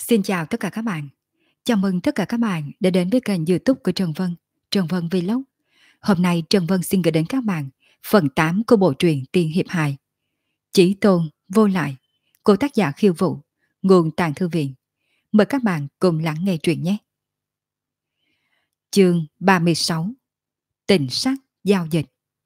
Xin chào tất cả các bạn. Chào mừng tất cả các bạn đã đến với kênh YouTube của Trần Vân Vlog. Hôm nay Trần Vân xin gửi đến các bạn phần 8 của bộ truyện Tiên Hiệp Hài Chí Tôn Vô Lại của tác giả Khiêu Vũ, nguồn Tàng Thư Viện. Mời các bạn cùng lắng nghe truyện nhé. Chương 36: Tình sắc giao dịch.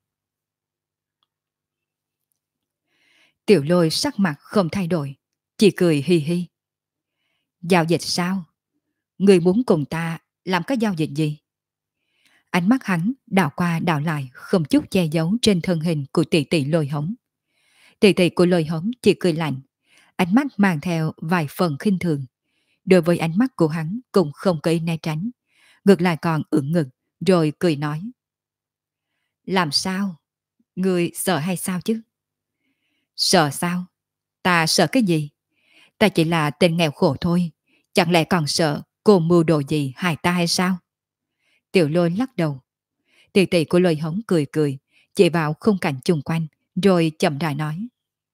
Tiểu Lôi sắc mặt không thay đổi, chỉ cười hi hi. Giao dịch sao? Người muốn cùng ta làm cái giao dịch gì? Ánh mắt hắn đảo qua đảo lại, không chút che giấu trên thân hình của tỷ tỷ Lôi Hống. Tỷ tỷ của Lôi Hống chỉ cười lạnh, ánh mắt mang theo vài phần khinh thường. Đối với ánh mắt của hắn cũng không có ý né tránh, ngược lại còn ưỡn ngực, rồi cười nói: Làm sao? Người sợ hay sao chứ? Sợ sao? Ta sợ cái gì? Ta chỉ là tên nghèo khổ thôi, chẳng lẽ còn sợ cô mưu đồ gì hại ta hay sao? Tiểu Lôi lắc đầu. Tỷ tỷ của Lôi Hống cười cười, chỉ vào khung cảnh chung quanh, rồi chậm rãi nói: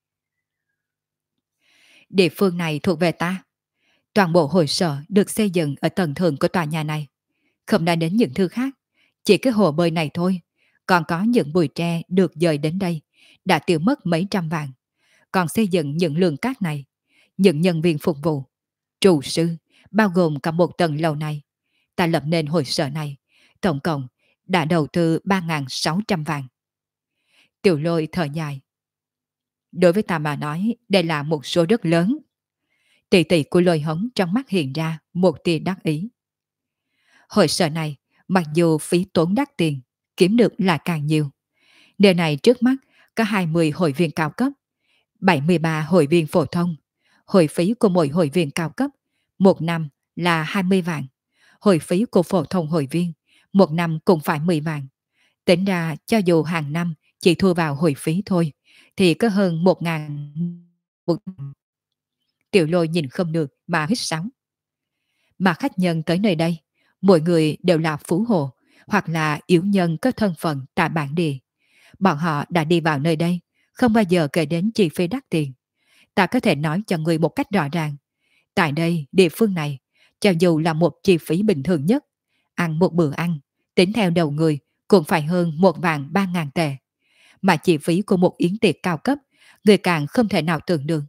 Địa phương này thuộc về ta. Toàn bộ hội sở được xây dựng ở tầng thượng của tòa nhà này. Không đã đến những thứ khác, chỉ cái hồ bơi này thôi. Còn có những bụi tre được dời đến đây, đã tiêu mất mấy trăm vạn. Còn xây dựng những lượng cát này, những nhân viên phục vụ, trụ sư, bao gồm cả một tầng lầu này. Ta lập nên hội sở này, tổng cộng đã đầu tư 3.600 vạn. Tiểu Lôi thở dài. Đối với ta mà nói, đây là một số rất lớn. Tỷ tỷ của Lôi Hống trong mắt hiện ra một tia đắc ý. Hội sở này, mặc dù phí tốn đắt tiền, kiếm được là càng nhiều. Nơi này trước mắt có 20 hội viên cao cấp, 73 hội viên phổ thông. Hội phí của mỗi hội viên cao cấp một năm là 20 vạn. Hội phí của phổ thông hội viên một năm cũng phải 10 vạn. Tính ra cho dù hàng năm chỉ thu vào hội phí thôi, thì có hơn 1.000 một năm. Tiểu Lôi nhìn không được mà hít sóng. Mà khách nhân tới nơi đây, mỗi người đều là phú hộ hoặc là yếu nhân có thân phận tại bản địa. Bọn họ đã đi vào nơi đây, không bao giờ kể đến chi phí đắt tiền. Ta có thể nói cho người một cách rõ ràng. Tại đây, địa phương này, cho dù là một chi phí bình thường nhất, ăn một bữa ăn, tính theo đầu người cũng phải hơn 1.300.000 tệ. Mà chi phí của một yến tiệc cao cấp, người càng không thể nào tưởng được.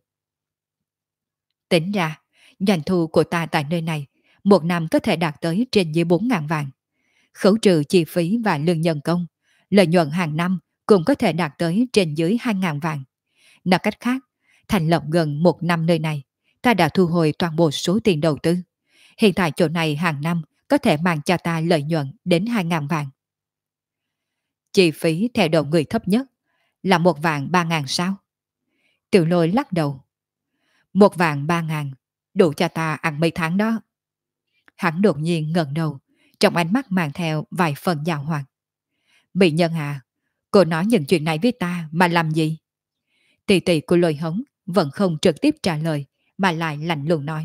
Tính ra, doanh thu của ta tại nơi này, một năm có thể đạt tới trên dưới 4.000 vạn. Khấu trừ chi phí và lương nhân công, lợi nhuận hàng năm cũng có thể đạt tới trên dưới 2.000 vạn. Nói cách khác, thành lập gần một năm nơi này, ta đã thu hồi toàn bộ số tiền đầu tư. Hiện tại chỗ này hàng năm có thể mang cho ta lợi nhuận đến 2.000 vạn. Chi phí theo đầu người thấp nhất là 1.300.000 sao? Tiểu Lôi lắc đầu. 1.300.000 đủ cho ta ăn mấy tháng đó. Hắn đột nhiên ngẩng đầu, trong ánh mắt mang theo vài phần giảo hoạt. Mỹ Nhân à, cô nói những chuyện này với ta mà làm gì? Tỷ tỷ của Lôi Hống vẫn không trực tiếp trả lời, mà lại lạnh lùng nói.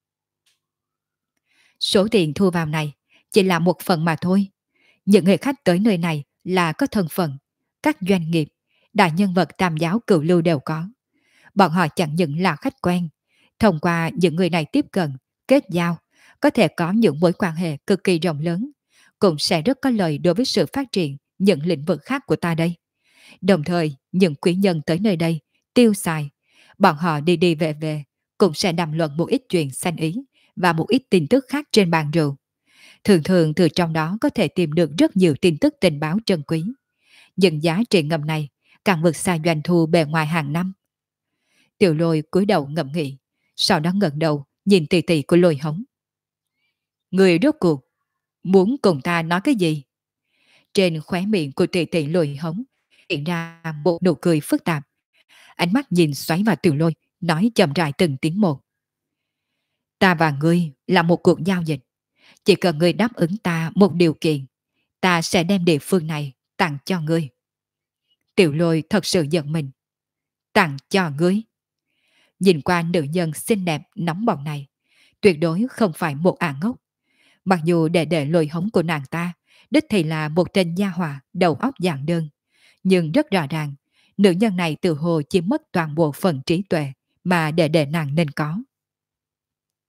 Số tiền thu vào này chỉ là một phần mà thôi. Những người khách tới nơi này là có thân phận, các doanh nghiệp, đại nhân vật tam giáo cửu lưu đều có. Bọn họ chẳng những là khách quen, thông qua những người này tiếp cận, kết giao, có thể có những mối quan hệ cực kỳ rộng lớn, cũng sẽ rất có lợi đối với sự phát triển những lĩnh vực khác của ta đây. Đồng thời, những quý nhân tới nơi đây, tiêu xài, bọn họ đi đi về về, cũng sẽ đàm luận một ít chuyện sanh ý và một ít tin tức khác trên bàn rượu. Thường thường từ trong đó có thể tìm được rất nhiều tin tức tình báo trân quý. Nhưng giá trị ngầm này càng vượt xa doanh thu bề ngoài hàng năm. Tiểu Lôi cúi đầu ngẫm nghĩ, sau đó ngẩng đầu nhìn tỷ tỷ của Lôi Hống. Người rốt cuộc muốn cùng ta nói cái gì? Trên khóe miệng của tỷ tỷ Lôi Hống hiện ra một nụ cười phức tạp. Ánh mắt nhìn xoáy vào Tiểu Lôi, nói chậm rãi từng tiếng một. Ta và ngươi là một cuộc giao dịch. Chỉ cần ngươi đáp ứng ta một điều kiện, ta sẽ đem địa phương này tặng cho ngươi. Tiểu Lôi thật sự giận mình. Tặng cho ngươi. Nhìn qua nữ nhân xinh đẹp nóng bỏng này, tuyệt đối không phải một ả ngốc. Mặc dù đệ Lôi Hống của nàng ta đích thì là một tên nha hòa đầu óc dạng đơn, nhưng rất rõ ràng nữ nhân này tự hồ chỉ mất toàn bộ phần trí tuệ mà đệ nàng nên có.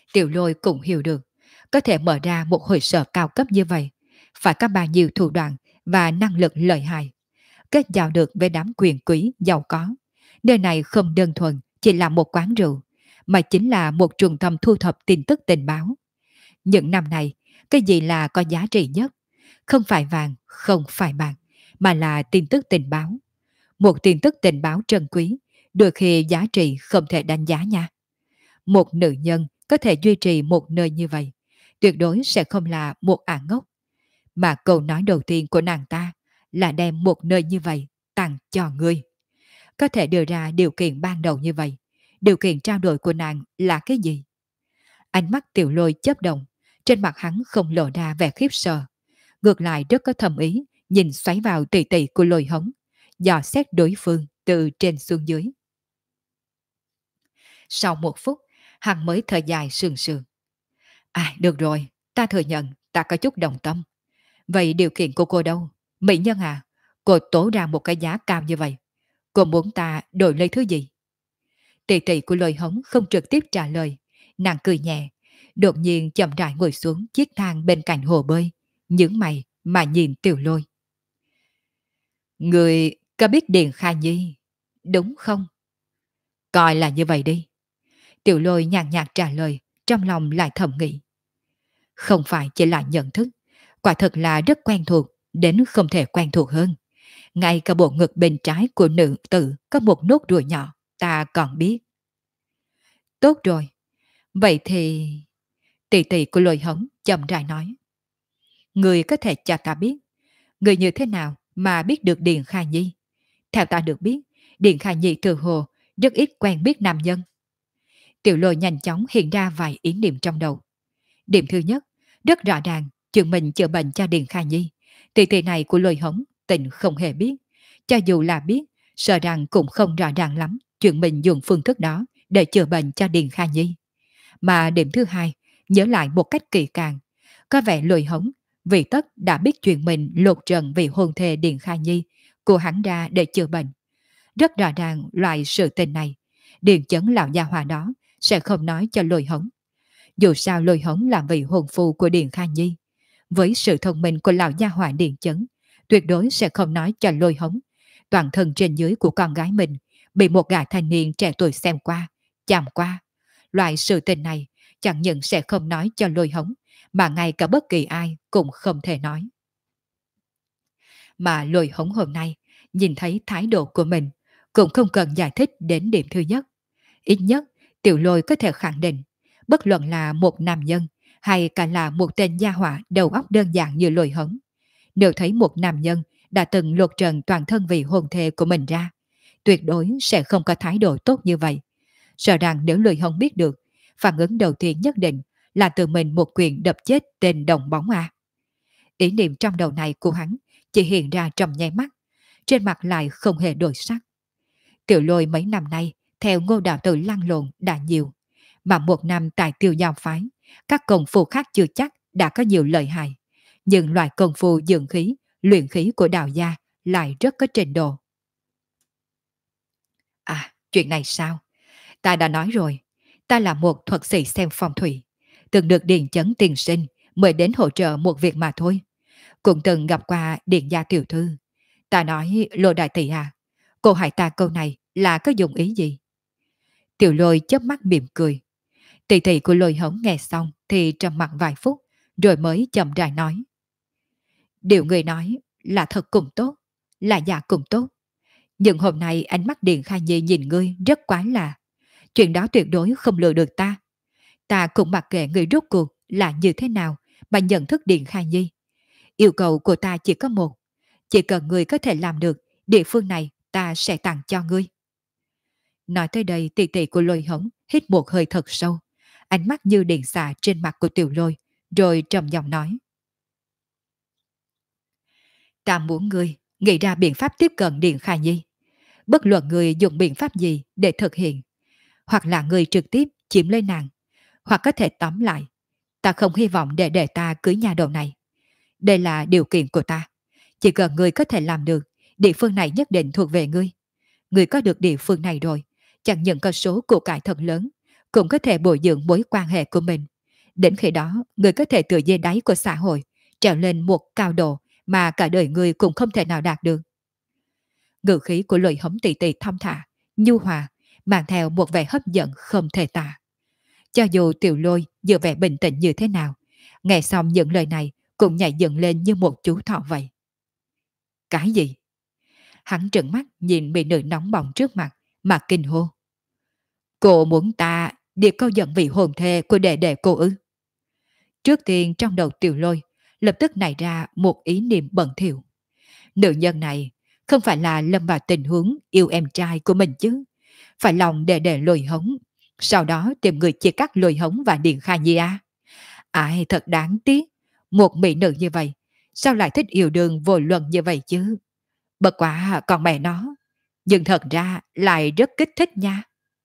Tiểu Lôi cũng hiểu được, có thể mở ra một hội sở cao cấp như vậy, phải có bao nhiêu thủ đoạn và năng lực lợi hại, kết giao được với đám quyền quý giàu có. Nơi này không đơn thuần chỉ là một quán rượu, mà chính là một trung tâm thu thập tin tức tình báo. Những năm này, cái gì là có giá trị nhất? Không phải vàng, không phải bạc, mà là tin tức tình báo. Một tin tức tình báo trân quý, đôi khi giá trị không thể đánh giá nha. Một nữ nhân có thể duy trì một nơi như vậy, tuyệt đối sẽ không là một ả ngốc. Mà câu nói đầu tiên của nàng ta là đem một nơi như vậy tặng cho ngươi. Có thể đưa ra điều kiện ban đầu như vậy. Điều kiện trao đổi của nàng là cái gì? Ánh mắt Tiểu Lôi chớp động, trên mặt hắn không lộ ra vẻ khiếp sợ. Ngược lại rất có thầm ý, nhìn xoáy vào tỉ tỉ của Lôi Hống, dò xét đối phương từ trên xuống dưới. Sau một phút, hắn mới thở dài sườn sườn. À, được rồi, ta thừa nhận ta có chút đồng tâm. Vậy điều kiện của cô đâu? Mỹ nhân à, cô tố ra một cái giá cao như vậy. Cô muốn ta đổi lấy thứ gì? Tỷ tỷ của Lôi Hống không trực tiếp trả lời. Nàng cười nhẹ, đột nhiên chậm rãi ngồi xuống chiếc thang bên cạnh hồ bơi, nhướng mày mà nhìn Tiểu Lôi. Người có biết Điền Kha Nhi, đúng không? Coi là như vậy đi. Tiểu Lôi nhàn nhạt trả lời, trong lòng lại thầm nghĩ. Không phải chỉ là nhận thức, quả thật là rất quen thuộc, đến không thể quen thuộc hơn. Ngay cả bộ ngực bên trái của nữ tử có một nốt ruồi nhỏ, ta còn biết. Tốt rồi, vậy thì... Tỷ tỷ của Lôi Hống chậm rãi nói. Người có thể cho ta biết, người như thế nào mà biết được Điền Kha Nhi? Theo ta được biết, Điền Kha Nhi từ hồ rất ít quen biết nam nhân. Tiểu Lôi nhanh chóng hiện ra vài ý niệm trong đầu. Điểm thứ nhất, rất rõ ràng, chuyện mình chữa bệnh cho Điền Kha Nhi. Tỷ tỷ này của Lôi Hống tình không hề biết. Cho dù là biết, sợ rằng cũng không rõ ràng lắm chuyện mình dùng phương thức đó để chữa bệnh cho Điền Kha Nhi. Mà điểm thứ hai, nhớ lại một cách kỳ càng. Có vẻ Lôi Hống vì tất đã biết chuyện mình lột trần vì hôn thê Điền Kha Nhi của hắn ra để chữa bệnh. Rất rõ ràng loại sự tình này, Điền Chấn lão gia hòa đó sẽ không nói cho Lôi Hống. Dù sao Lôi Hống là vị hôn phu của Điền Kha Nhi. Với sự thông minh của lão gia hỏa Điền Chấn, tuyệt đối sẽ không nói cho Lôi Hống. Toàn thân trên dưới của con gái mình bị một gã thanh niên trẻ tuổi xem qua, chạm qua. Loại sự tình này chẳng những sẽ không nói cho Lôi Hống, mà ngay cả bất kỳ ai cũng không thể nói. Mà Lôi Hống hôm nay nhìn thấy thái độ của mình, cũng không cần giải thích đến điểm thứ nhất. Ít nhất, Tiểu Lôi có thể khẳng định, bất luận là một nam nhân hay cả là một tên gia hỏa đầu óc đơn giản như Lôi Hống, nếu thấy một nam nhân đã từng lột trần toàn thân vì hôn thê của mình ra, tuyệt đối sẽ không có thái độ tốt như vậy. Sợ rằng nếu Lôi Hống biết được, phản ứng đầu tiên nhất định là tự mình một quyền đập chết tên đồng bóng A. Ý niệm trong đầu này của hắn chỉ hiện ra trong nháy mắt, trên mặt lại không hề đổi sắc. Tiểu Lôi mấy năm nay theo Ngô đạo tử lăn lộn đã nhiều, mà một năm tại Tiêu Giao phái, các công phu khác chưa chắc đã có nhiều lợi hại, nhưng loại công phu dưỡng khí, luyện khí của đạo gia lại rất có trình độ. À, chuyện này sao? Ta đã nói rồi, ta là một thuật sĩ xem phong thủy, từng được Điền Chấn tiền sinh mời đến hỗ trợ một việc mà thôi. Cũng từng gặp qua Điền gia tiểu thư. Ta nói Lô đại tỷ à, cô hỏi ta câu này là có dụng ý gì? Tiểu Lôi chớp mắt mỉm cười. Tỷ tỷ của Lôi Hống nghe xong thì trầm mặt vài phút, rồi mới chậm rãi nói. Điều người nói là thật cũng tốt, là giả cũng tốt. Nhưng hôm nay ánh mắt Điền Kha Nhi nhìn ngươi rất quái lạ. Chuyện đó tuyệt đối không lừa được ta. Ta cũng mặc kệ người rốt cuộc là như thế nào mà nhận thức Điền Kha Nhi. Yêu cầu của ta chỉ có một. Chỉ cần ngươi có thể làm được, địa phương này ta sẽ tặng cho ngươi. Nói tới đây tỷ tỷ của Lôi Hống hít một hơi thật sâu. Ánh mắt như điện xạ trên mặt của Tiểu Lôi, rồi trầm giọng nói. Ta muốn ngươi nghĩ ra biện pháp tiếp cận Điền Kha Nhi. Bất luận ngươi dùng biện pháp gì để thực hiện. Hoặc là ngươi trực tiếp chiếm lấy nàng, hoặc có thể tóm lại. Ta không hy vọng để ta cưới nhà đầu này. Đây là điều kiện của ta. Chỉ cần ngươi có thể làm được, địa phương này nhất định thuộc về ngươi. Ngươi có được địa phương này rồi, chẳng những có số của cải thật lớn, cũng có thể bồi dưỡng mối quan hệ của mình. Đến khi đó, người có thể từ dưới đáy của xã hội, trèo lên một cao độ mà cả đời người cũng không thể nào đạt được. Ngữ khí của Lôi Hống Tỷ Tỷ thong thả, nhu hòa, mang theo một vẻ hấp dẫn không thể tả. Cho dù Tiểu Lôi giữ vẻ bình tĩnh như thế nào, nghe xong những lời này cũng nhảy dựng lên như một chú thỏ vậy. Cái gì? Hắn trợn mắt nhìn mỹ nữ nóng bỏng trước mặt mà kinh hô. Cô muốn ta đi câu dẫn vị hồn thê của đệ đệ cô ư? Trước tiên trong đầu Tiểu Lôi lập tức nảy ra một ý niệm bẩn thỉu. Nữ nhân này không phải là lâm vào tình huống yêu em trai của mình chứ. Phải lòng đệ Lôi Hống, sau đó tìm người chia cắt Lôi Hống và Điền Kha Nhi à? Ai thật đáng tiếc, một mỹ nữ như vậy, sao lại thích yêu đương vô luận như vậy chứ? Bất quá còn mẹ nó, nhưng thật ra lại rất kích thích nha.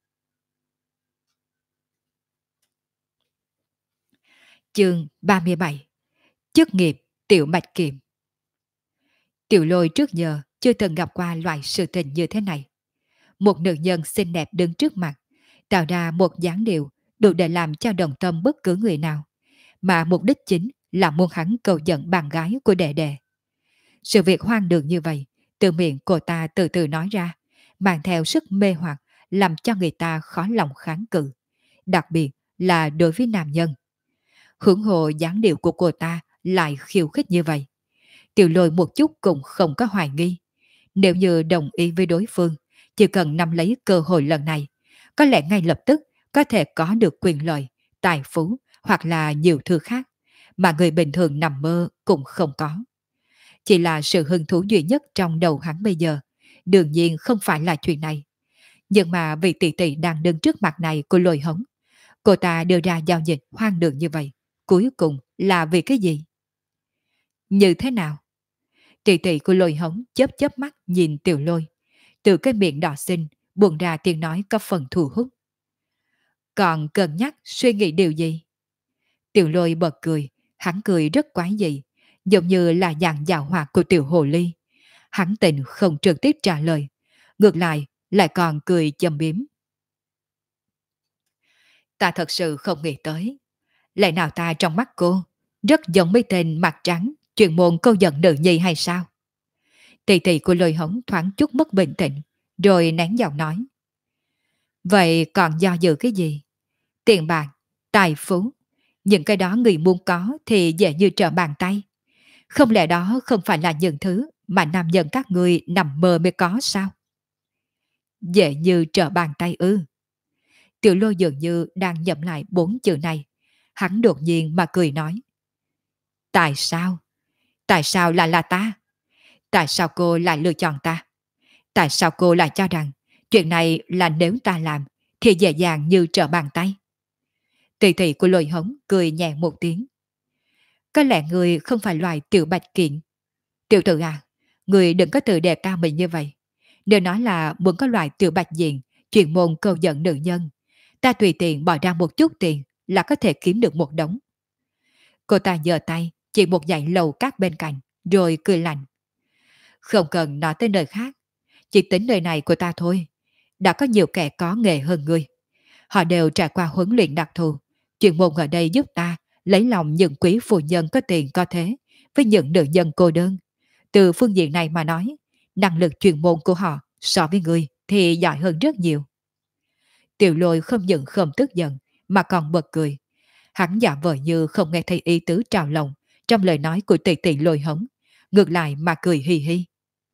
Chương 37. Chức nghiệp Tiểu Bạch Kiệm. Tiểu Lôi trước giờ chưa từng gặp qua loại sự tình như thế này. Một nữ nhân xinh đẹp đứng trước mặt, tạo ra một dáng điệu đủ để làm cho đồng tâm bất cứ người nào, mà mục đích chính là muốn hắn cầu dẫn bạn gái của đệ đệ. Sự việc hoang đường như vậy, từ miệng cô ta từ từ nói ra, mang theo sức mê hoặc, làm cho người ta khó lòng kháng cự, đặc biệt là đối với nam nhân. Hưởng hộ dáng điệu của cô ta lại khiêu khích như vậy. Tiểu Lôi một chút cũng không có hoài nghi. Nếu như đồng ý với đối phương, chỉ cần nắm lấy cơ hội lần này, có lẽ ngay lập tức có thể có được quyền lợi, tài phú hoặc là nhiều thứ khác, mà người bình thường nằm mơ cũng không có. Chỉ là sự hứng thú duy nhất trong đầu hắn bây giờ, đương nhiên không phải là chuyện này. Nhưng mà vị tỷ tỷ đang đứng trước mặt này của Lôi Hống, cô ta đưa ra giao dịch hoang đường như vậy, cuối cùng là vì cái gì? Như thế nào? Tỷ tỷ của Lôi Hống chớp chớp mắt nhìn Tiểu Lôi, từ cái miệng đỏ xinh buông ra tiếng nói có phần thu hút. Còn cân nhắc suy nghĩ điều gì? Tiểu Lôi bật cười, hắn cười rất quái dị, giống như là dạng dạo hoạt của Tiểu Hồ Ly. Hắn tình không trực tiếp trả lời, ngược lại còn cười châm biếm. Ta thật sự không nghĩ tới, lẽ nào ta trong mắt cô rất giống mấy tên mặt trắng chuyên môn câu giận nữ nhi hay sao? Tỷ tỷ của Lôi Hống thoáng chút mất bình tĩnh, rồi nén giọng nói. Vậy còn do dự cái gì? Tiền bạc, tài phú, những cái đó người muốn có thì dễ như trở bàn tay. Không lẽ đó không phải là những thứ mà nam nhân các người nằm mơ mới có sao? Dễ như trở bàn tay ư? Tiểu Lôi dường như đang nhẩm lại 4 chữ này. Hắn đột nhiên mà cười nói. Tại sao? Tại sao là ta? Tại sao cô lại lựa chọn ta? Tại sao cô lại cho rằng chuyện này là nếu ta làm thì dễ dàng như trở bàn tay? Tỷ tỷ của Lôi Hống cười nhẹ một tiếng. Có lẽ người không phải loài tiểu bạch kiện. Tiểu tử à, người đừng có tự đề cao mình như vậy. Nếu nói là muốn có loài tiểu bạch diện, chuyên môn câu dẫn nữ nhân, ta tùy tiện bỏ ra một chút tiền là có thể kiếm được một đống. Cô ta giơ tay chỉ một dãy lầu cát bên cạnh, rồi cười lạnh. Không cần nói tới nơi khác, chỉ tính nơi này của ta thôi. Đã có nhiều kẻ có nghề hơn ngươi. Họ đều trải qua huấn luyện đặc thù. Chuyên môn ở đây giúp ta lấy lòng những quý phụ nhân có tiền có thế với những nữ nhân cô đơn. Từ phương diện này mà nói, năng lực chuyên môn của họ so với ngươi thì giỏi hơn rất nhiều. Tiểu Lôi không những không tức giận mà còn bật cười. Hắn giả vờ như không nghe thấy ý tứ trào lòng trong lời nói của tỷ tỷ Lôi Hống, ngược lại mà cười hi hi.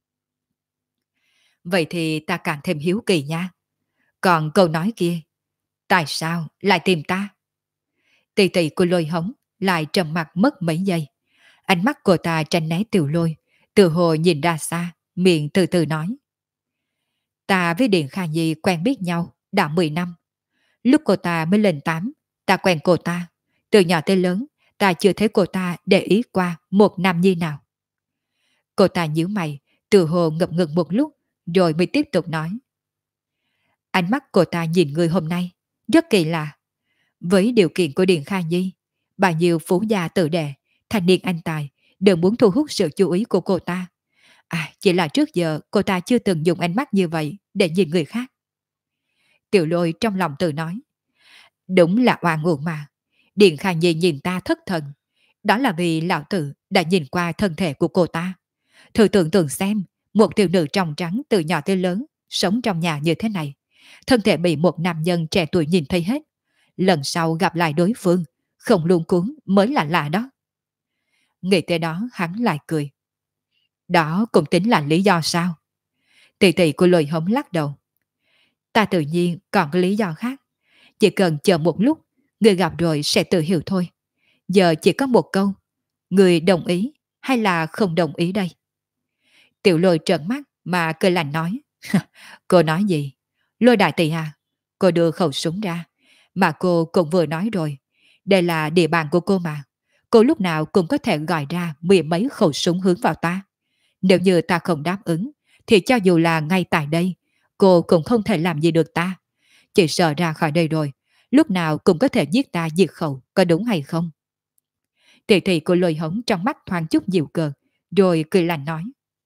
Vậy thì ta càng thêm hiếu kỳ nha. Còn câu nói kia, tại sao lại tìm ta? Tỷ tỷ của Lôi Hống lại trầm mặt mất mấy giây. Ánh mắt cô ta tránh né Tiểu Lôi, từ hồ nhìn ra xa, miệng từ từ nói. Ta với Điện Kha Nhi quen biết nhau đã 10 năm. Lúc cô ta mới lên 8, ta quen cô ta. Từ nhỏ tới lớn, ta chưa thấy cô ta để ý qua một nam nhi nào. Cô ta nhíu mày, từ hồ ngập ngừng một lúc, rồi mới tiếp tục nói. Ánh mắt cô ta nhìn người hôm nay, rất kỳ lạ. Với điều kiện của Điện Kha Nhi, bao nhiêu phú gia tự đệ, thanh niên anh tài, đều muốn thu hút sự chú ý của cô ta. À, chỉ là trước giờ cô ta chưa từng dùng ánh mắt như vậy để nhìn người khác. Tiểu Lôi trong lòng tự nói. Đúng là oan uổng mà. Điện Khả Nhi nhìn ta thất thần. Đó là vì lão tử đã nhìn qua thân thể của cô ta. Thử tưởng tượng xem, một thiếu nữ trong trắng từ nhỏ tới lớn, sống trong nhà như thế này. Thân thể bị một nam nhân trẻ tuổi nhìn thấy hết. Lần sau gặp lại đối phương, không luống cuống mới là lạ đó. Nghĩ tới đó hắn lại cười. Đó cũng tính là lý do sao? Tỷ tỷ của Lôi Hống lắc đầu. Ta tự nhiên còn có lý do khác. Chỉ cần chờ một lúc, người gặp rồi sẽ tự hiểu thôi. Giờ chỉ có một câu. Người đồng ý hay là không đồng ý đây? Tiểu Lôi trợn mắt mà cười lạnh nói. Cô nói gì? Lôi đại tỷ à? Cô đưa khẩu súng ra. Mà cô cũng vừa nói rồi. Đây là địa bàn của cô mà. Cô lúc nào cũng có thể gọi ra mười mấy khẩu súng hướng vào ta. Nếu như ta không đáp ứng, thì cho dù là ngay tại đây, cô cũng không thể làm gì được ta. Chỉ sợ ra khỏi đây rồi, lúc nào cũng có thể giết ta diệt khẩu, có đúng hay không? Tỷ tỷ của Lôi Hống trong mắt thoáng chút dịu cợt, rồi cười lạnh nói.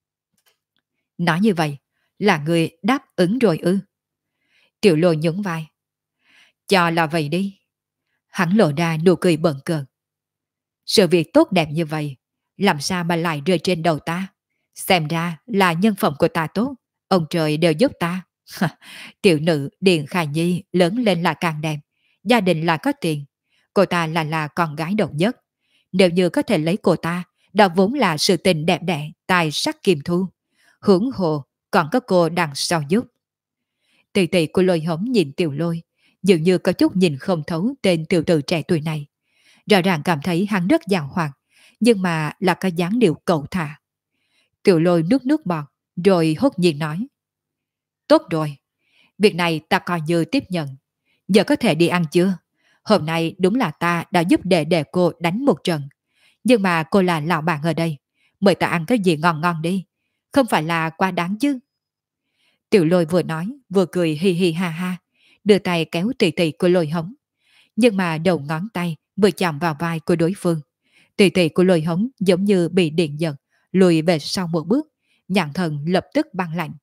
Nói như vậy, là người đáp ứng rồi ư? Tiểu Lôi nhún vai. Cho là vậy đi. Hắn lộ ra nụ cười bận cợt. Sự việc tốt đẹp như vậy, làm sao mà lại rơi trên đầu ta? Xem ra là nhân phẩm của ta tốt, ông trời đều giúp ta. Tiểu nữ Điền Khả Nhi lớn lên là càng đẹp, gia đình là có tiền. Cô ta là con gái độc nhất. Nếu như có thể lấy cô ta, đó vốn là sự tình đẹp đẽ, tài sắc kim thu. Huống hồ, còn có cô đằng sau giúp. Tỷ tỷ của Lôi Hống nhìn Tiểu Lôi, dường như có chút nhìn không thấu tên tiểu tử trẻ tuổi này. Rõ ràng cảm thấy hắn rất giàu hoạt, nhưng mà là cái dáng điệu cẩu thả. Tiểu Lôi nuốt nước bọt, rồi hốt nhiên nói. Tốt rồi, việc này ta coi như tiếp nhận. Giờ có thể đi ăn chưa? Hôm nay đúng là ta đã giúp đệ cô đánh một trận. Nhưng mà cô là lão bạn ở đây. Mời ta ăn cái gì ngon ngon đi. Không phải là quá đáng chứ. Tiểu Lôi vừa nói, vừa cười hi hi ha ha. Đưa tay kéo tỷ tỷ của Lôi Hống. Nhưng mà đầu ngón tay vừa chạm vào vai của đối phương. Tỷ tỷ của Lôi Hống giống như bị điện giật, lùi về sau một bước. Nhãn thần lập tức băng lạnh.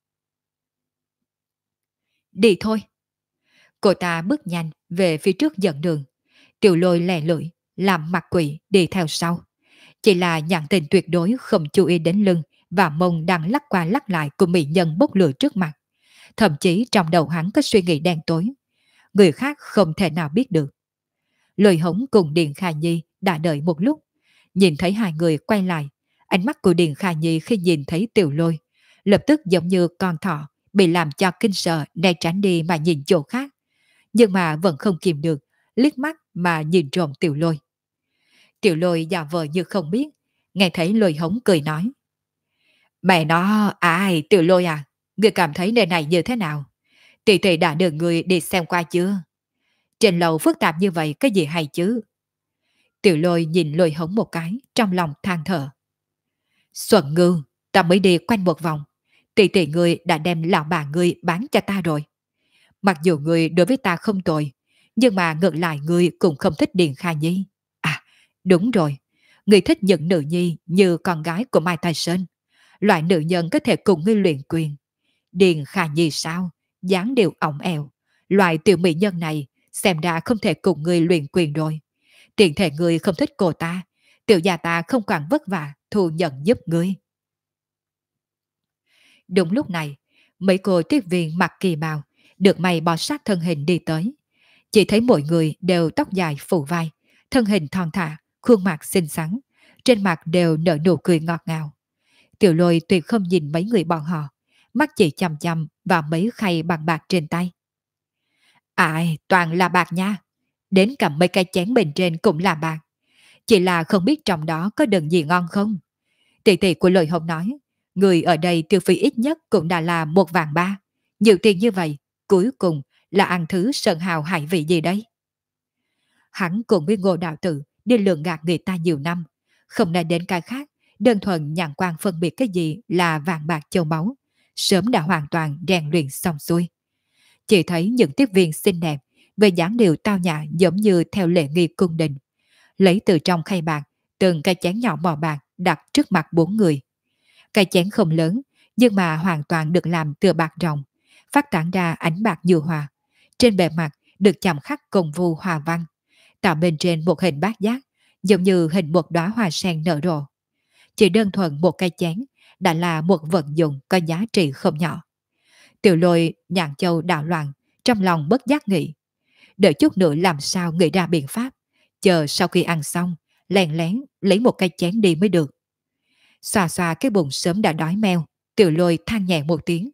Đi thôi. Cô ta bước nhanh về phía trước dẫn đường. Tiểu Lôi lè lưỡi, làm mặt quỷ đi theo sau. Chỉ là nhãn tình tuyệt đối không chú ý đến lưng và mông đang lắc qua lắc lại của mỹ nhân bốc lửa trước mặt. Thậm chí trong đầu hắn có suy nghĩ đen tối. Người khác không thể nào biết được. Lôi Hống cùng Điền Khả Nhi đã đợi một lúc. Nhìn thấy hai người quay lại. Ánh mắt của Điền Khả Nhi khi nhìn thấy Tiểu Lôi lập tức giống như con thỏ bị làm cho kinh sợ né tránh đi mà nhìn chỗ khác. Nhưng mà vẫn không kìm được, liếc mắt mà nhìn trộm Tiểu Lôi. Tiểu Lôi giả vờ như không biết, nghe thấy Lôi Hống cười nói. Mẹ nó, ai, Tiểu Lôi à, người cảm thấy nơi này như thế nào? Tỷ tỷ đã được người đi xem qua chưa? Trên lầu phức tạp như vậy cái gì hay chứ? Tiểu Lôi nhìn Lôi Hống một cái, trong lòng than thở. Xuân Ngư, ta mới đi quanh một vòng. Tỷ tỷ người đã đem lão bà người bán cho ta rồi. Mặc dù người đối với ta không tồi, nhưng mà ngược lại người cũng không thích Điền Kha Nhi. À, đúng rồi, người thích những nữ nhi như con gái của Mai Tài Sơn. Loại nữ nhân có thể cùng ngươi luyện quyền. Điền Kha Nhi sao? Dáng điệu ỏng ẻo. Loại tiểu mỹ nhân này xem ra không thể cùng ngươi luyện quyền rồi. Tiện thể ngươi không thích cô ta, tiểu gia ta không quản vất vả thu nhận giúp ngươi. Đúng lúc này, mấy cô tiếp viên mặc kỳ bào được mày bó sát thân hình đi tới. Chỉ thấy mỗi người đều tóc dài phủ vai, thân hình thon thả, khuôn mặt xinh xắn, trên mặt đều nở nụ cười ngọt ngào. Tiểu Lôi tuyệt không nhìn mấy người bọn họ, mắt chỉ chăm chăm vào mấy khay bằng bạc trên tay. Ai, toàn là bạc nha, đến cả mấy cái chén bên trên cũng là bạc. Chỉ là không biết trong đó có đựng gì ngon không? Tỷ tỷ của Lôi Hồng nói, người ở đây tiêu phí ít nhất cũng đã là 1,3 vạn. Nhiều tiền như vậy, cuối cùng là ăn thứ sơn hào hải vị gì đấy? Hắn cùng với Ngô Đạo Tử đi lường gạt người ta nhiều năm, không nói đến cái khác, đơn thuần nhàn quan phân biệt cái gì là vàng bạc châu báu, sớm đã hoàn toàn rèn luyện xong xuôi. Chỉ thấy những tiếp viên xinh đẹp, về dáng điệu tao nhã giống như theo lệ nghi cung đình, lấy từ trong khay bạc từng cái chén nhỏ màu bạc đặt trước mặt bốn người. Cái chén không lớn, nhưng mà hoàn toàn được làm từ bạc ròng, phát tán ra ánh bạc như hòa. Trên bề mặt được chạm khắc công phu hòa văn, tạo bên trên một hình bát giác, giống như hình một đóa hoa sen nở rộ. Chỉ đơn thuần một cây chén đã là một vật dụng có giá trị không nhỏ. Tiểu Lôi nhạn châu đảo loạn, trong lòng bất giác nghĩ, đợi chút nữa làm sao nghĩ ra biện pháp, chờ sau khi ăn xong, lén lén lấy một cây chén đi mới được. Xoa xoa cái bụng sớm đã đói meo, Tiểu Lôi than nhẹ một tiếng.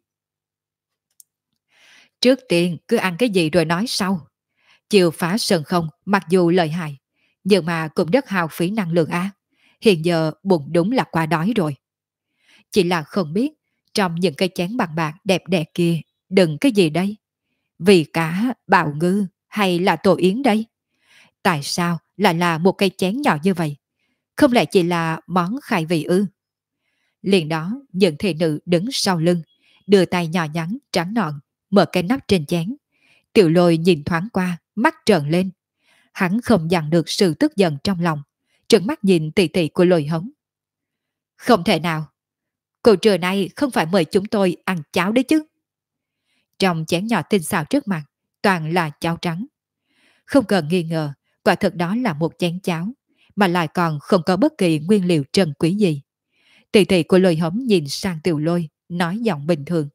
Trước tiên cứ ăn cái gì rồi nói sau. Chiều phá sơn không mặc dù lợi hại, nhưng mà cũng rất hao phí năng lượng á. Hiện giờ bụng đúng là quá đói rồi. Chỉ là không biết trong những cây chén bằng bạc đẹp đẽ kia đừng cái gì đây? Vì cá, bào ngư hay là tổ yến đây? Tại sao lại là một cây chén nhỏ như vậy? Không lẽ chỉ là món khai vị ư? Liền đó những thị nữ đứng sau lưng, đưa tay nhỏ nhắn trắng nõn mở cái nắp trên chén. Tiểu Lôi nhìn thoáng qua, mắt trợn lên. Hắn không dằn được sự tức giận trong lòng, trợn mắt nhìn tỷ tỷ của Lôi Hống. Không thể nào, cô trưa nay không phải mời chúng tôi ăn cháo đấy chứ? Trong chén nhỏ tinh xảo trước mặt, toàn là cháo trắng. Không cần nghi ngờ, quả thực đó là một chén cháo, mà lại còn không có bất kỳ nguyên liệu trân quý gì. Tỷ tỷ của Lôi Hống nhìn sang Tiểu Lôi, nói giọng bình thường.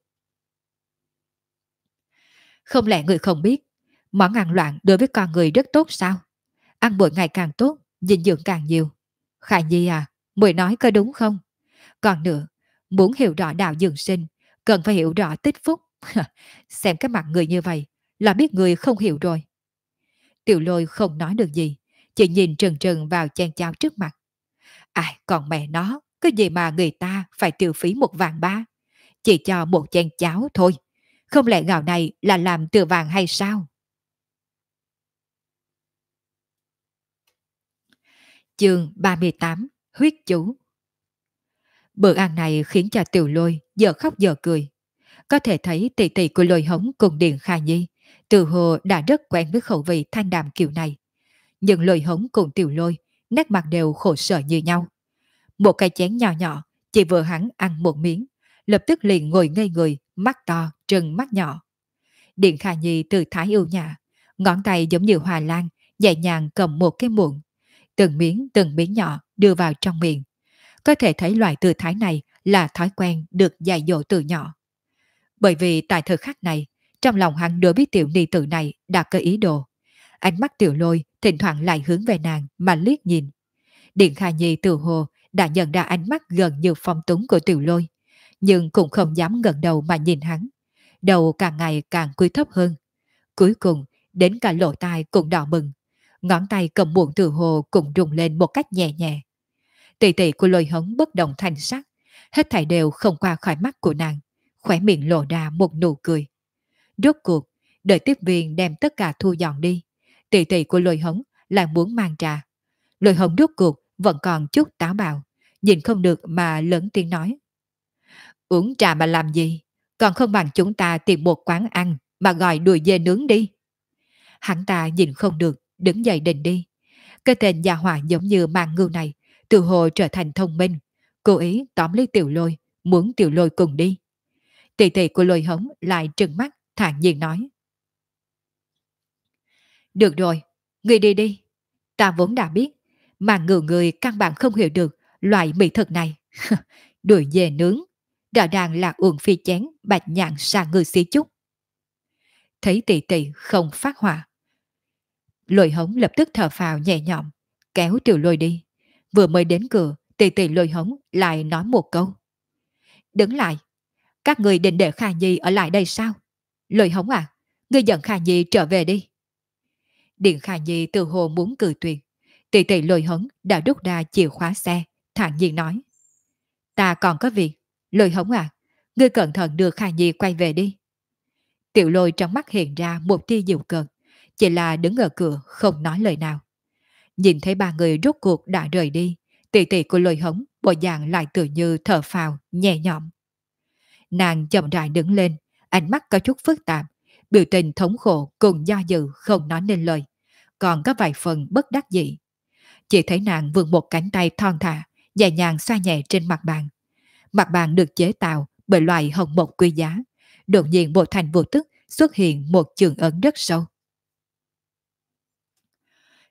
Không lẽ người không biết, món ăn loạn đối với con người rất tốt sao? Ăn bữa ngày càng tốt, dinh dưỡng càng nhiều. Khải Nhi à, muội nói có đúng không? Còn nữa, muốn hiểu rõ đạo dưỡng sinh, cần phải hiểu rõ tích phúc. Xem cái mặt người như vậy, là biết người không hiểu rồi. Tiểu Lôi không nói được gì, chỉ nhìn trừng trừng vào chén cháo trước mặt. Ai, còn mẹ nó, cái gì mà người ta phải tiêu phí 1,3 vạn, chỉ cho một chén cháo thôi. Không lẽ gạo này là làm từ vàng hay sao? Chương 38: Huyết chú. Bữa ăn này khiến cho Tiểu Lôi giờ khóc giờ cười. Có thể thấy tỷ tỷ của Lôi Hống cùng Điện Kha Nhi từ hồ đã rất quen với khẩu vị thanh đạm kiểu này. Nhưng Lôi Hống cùng Tiểu Lôi nét mặt đều khổ sở như nhau. Một cái chén nhỏ nhỏ, chỉ vừa hắn ăn một miếng, lập tức liền ngồi ngây người, mắt to, trừng mắt nhỏ. Điện Kha Nhi từ thái ưu nhã, ngón tay giống như hoa lan, nhẹ nhàng cầm một cái muỗng, từng miếng nhỏ đưa vào trong miệng. Có thể thấy loại tư thái này là thói quen được dạy dỗ từ nhỏ. Bởi vì tại thời khắc này, trong lòng hắn đối với tiểu ni tử này đã có ý đồ. Ánh mắt Tiểu Lôi thỉnh thoảng lại hướng về nàng mà liếc nhìn. Điện Kha Nhi tự hồ đã nhận ra ánh mắt gần như phong túng của Tiểu Lôi, nhưng cũng không dám ngẩng đầu mà nhìn hắn. Đầu càng ngày càng cúi thấp hơn. Cuối cùng, đến cả lỗ tai cũng đỏ bừng. Ngón tay cầm muỗng từ hồ cũng rung lên một cách nhẹ nhẹ. Tỷ tỷ của Lôi Hống bất động thanh sắc, hết thảy đều không qua khỏi mắt của nàng, khóe miệng lộ ra một nụ cười. Rốt cuộc, đợi tiếp viên đem tất cả thu dọn đi, tỷ tỷ của Lôi Hống lại muốn mang trà. Lôi Hống rốt cuộc vẫn còn chút táo bạo, nhìn không được mà lớn tiếng nói. Uống trà mà làm gì? Còn không bằng chúng ta tìm một quán ăn mà gọi đùi dê nướng đi. Hắn ta nhìn không được, đứng dậy định đi. Cái tên gia hỏa giống như mang ngưu này, từ hồ trở thành thông minh, cố ý tóm lấy Tiểu Lôi, muốn Tiểu Lôi cùng đi. Tỷ tỷ của Lôi Hống lại trừng mắt, thản nhiên nói. Được rồi, ngươi đi đi. Ta vốn đã biết, mà ngưu người căn bản không hiểu được loại mỹ thực này. Đuổi dê nướng, rõ ràng là uổng phi chén bạch nhạn sang ngư xí chút. Thấy tỷ tỷ không phát hỏa, Lôi Hống lập tức thở phào nhẹ nhõm, kéo Tiểu Lôi đi. Vừa mới đến cửa, tỷ tỷ Lôi Hống lại nói một câu. Đứng lại, các người định để Kha Nhi ở lại đây sao? Lôi Hống à, ngươi dẫn Kha Nhi trở về đi. Điện Kha Nhi từ hồ muốn cười tuyệt. Tỷ tỷ Lôi Hống đã rút ra chìa khóa xe, thản nhiên nói. Ta còn có việc, Lôi Hống à, ngươi cẩn thận đưa Kha Nhi quay về đi. Tiểu Lôi trong mắt hiện ra một tia dịu cợt, chỉ là đứng ở cửa không nói lời nào. Nhìn thấy ba người rốt cuộc đã rời đi, tỷ tỷ của Lôi Hống bộ dạng lại tự như thở phào nhẹ nhõm. Nàng chậm rãi đứng lên, ánh mắt có chút phức tạp, biểu tình thống khổ cùng do dự không nói nên lời, còn có vài phần bất đắc dĩ. Chỉ thấy nàng vươn một cánh tay thon thả, nhẹ nhàng xoa nhẹ trên mặt bàn. Mặt bàn được chế tạo bởi loại hồng mộc quý giá, đột nhiên bộ thành vô tức xuất hiện một trường ấn rất sâu.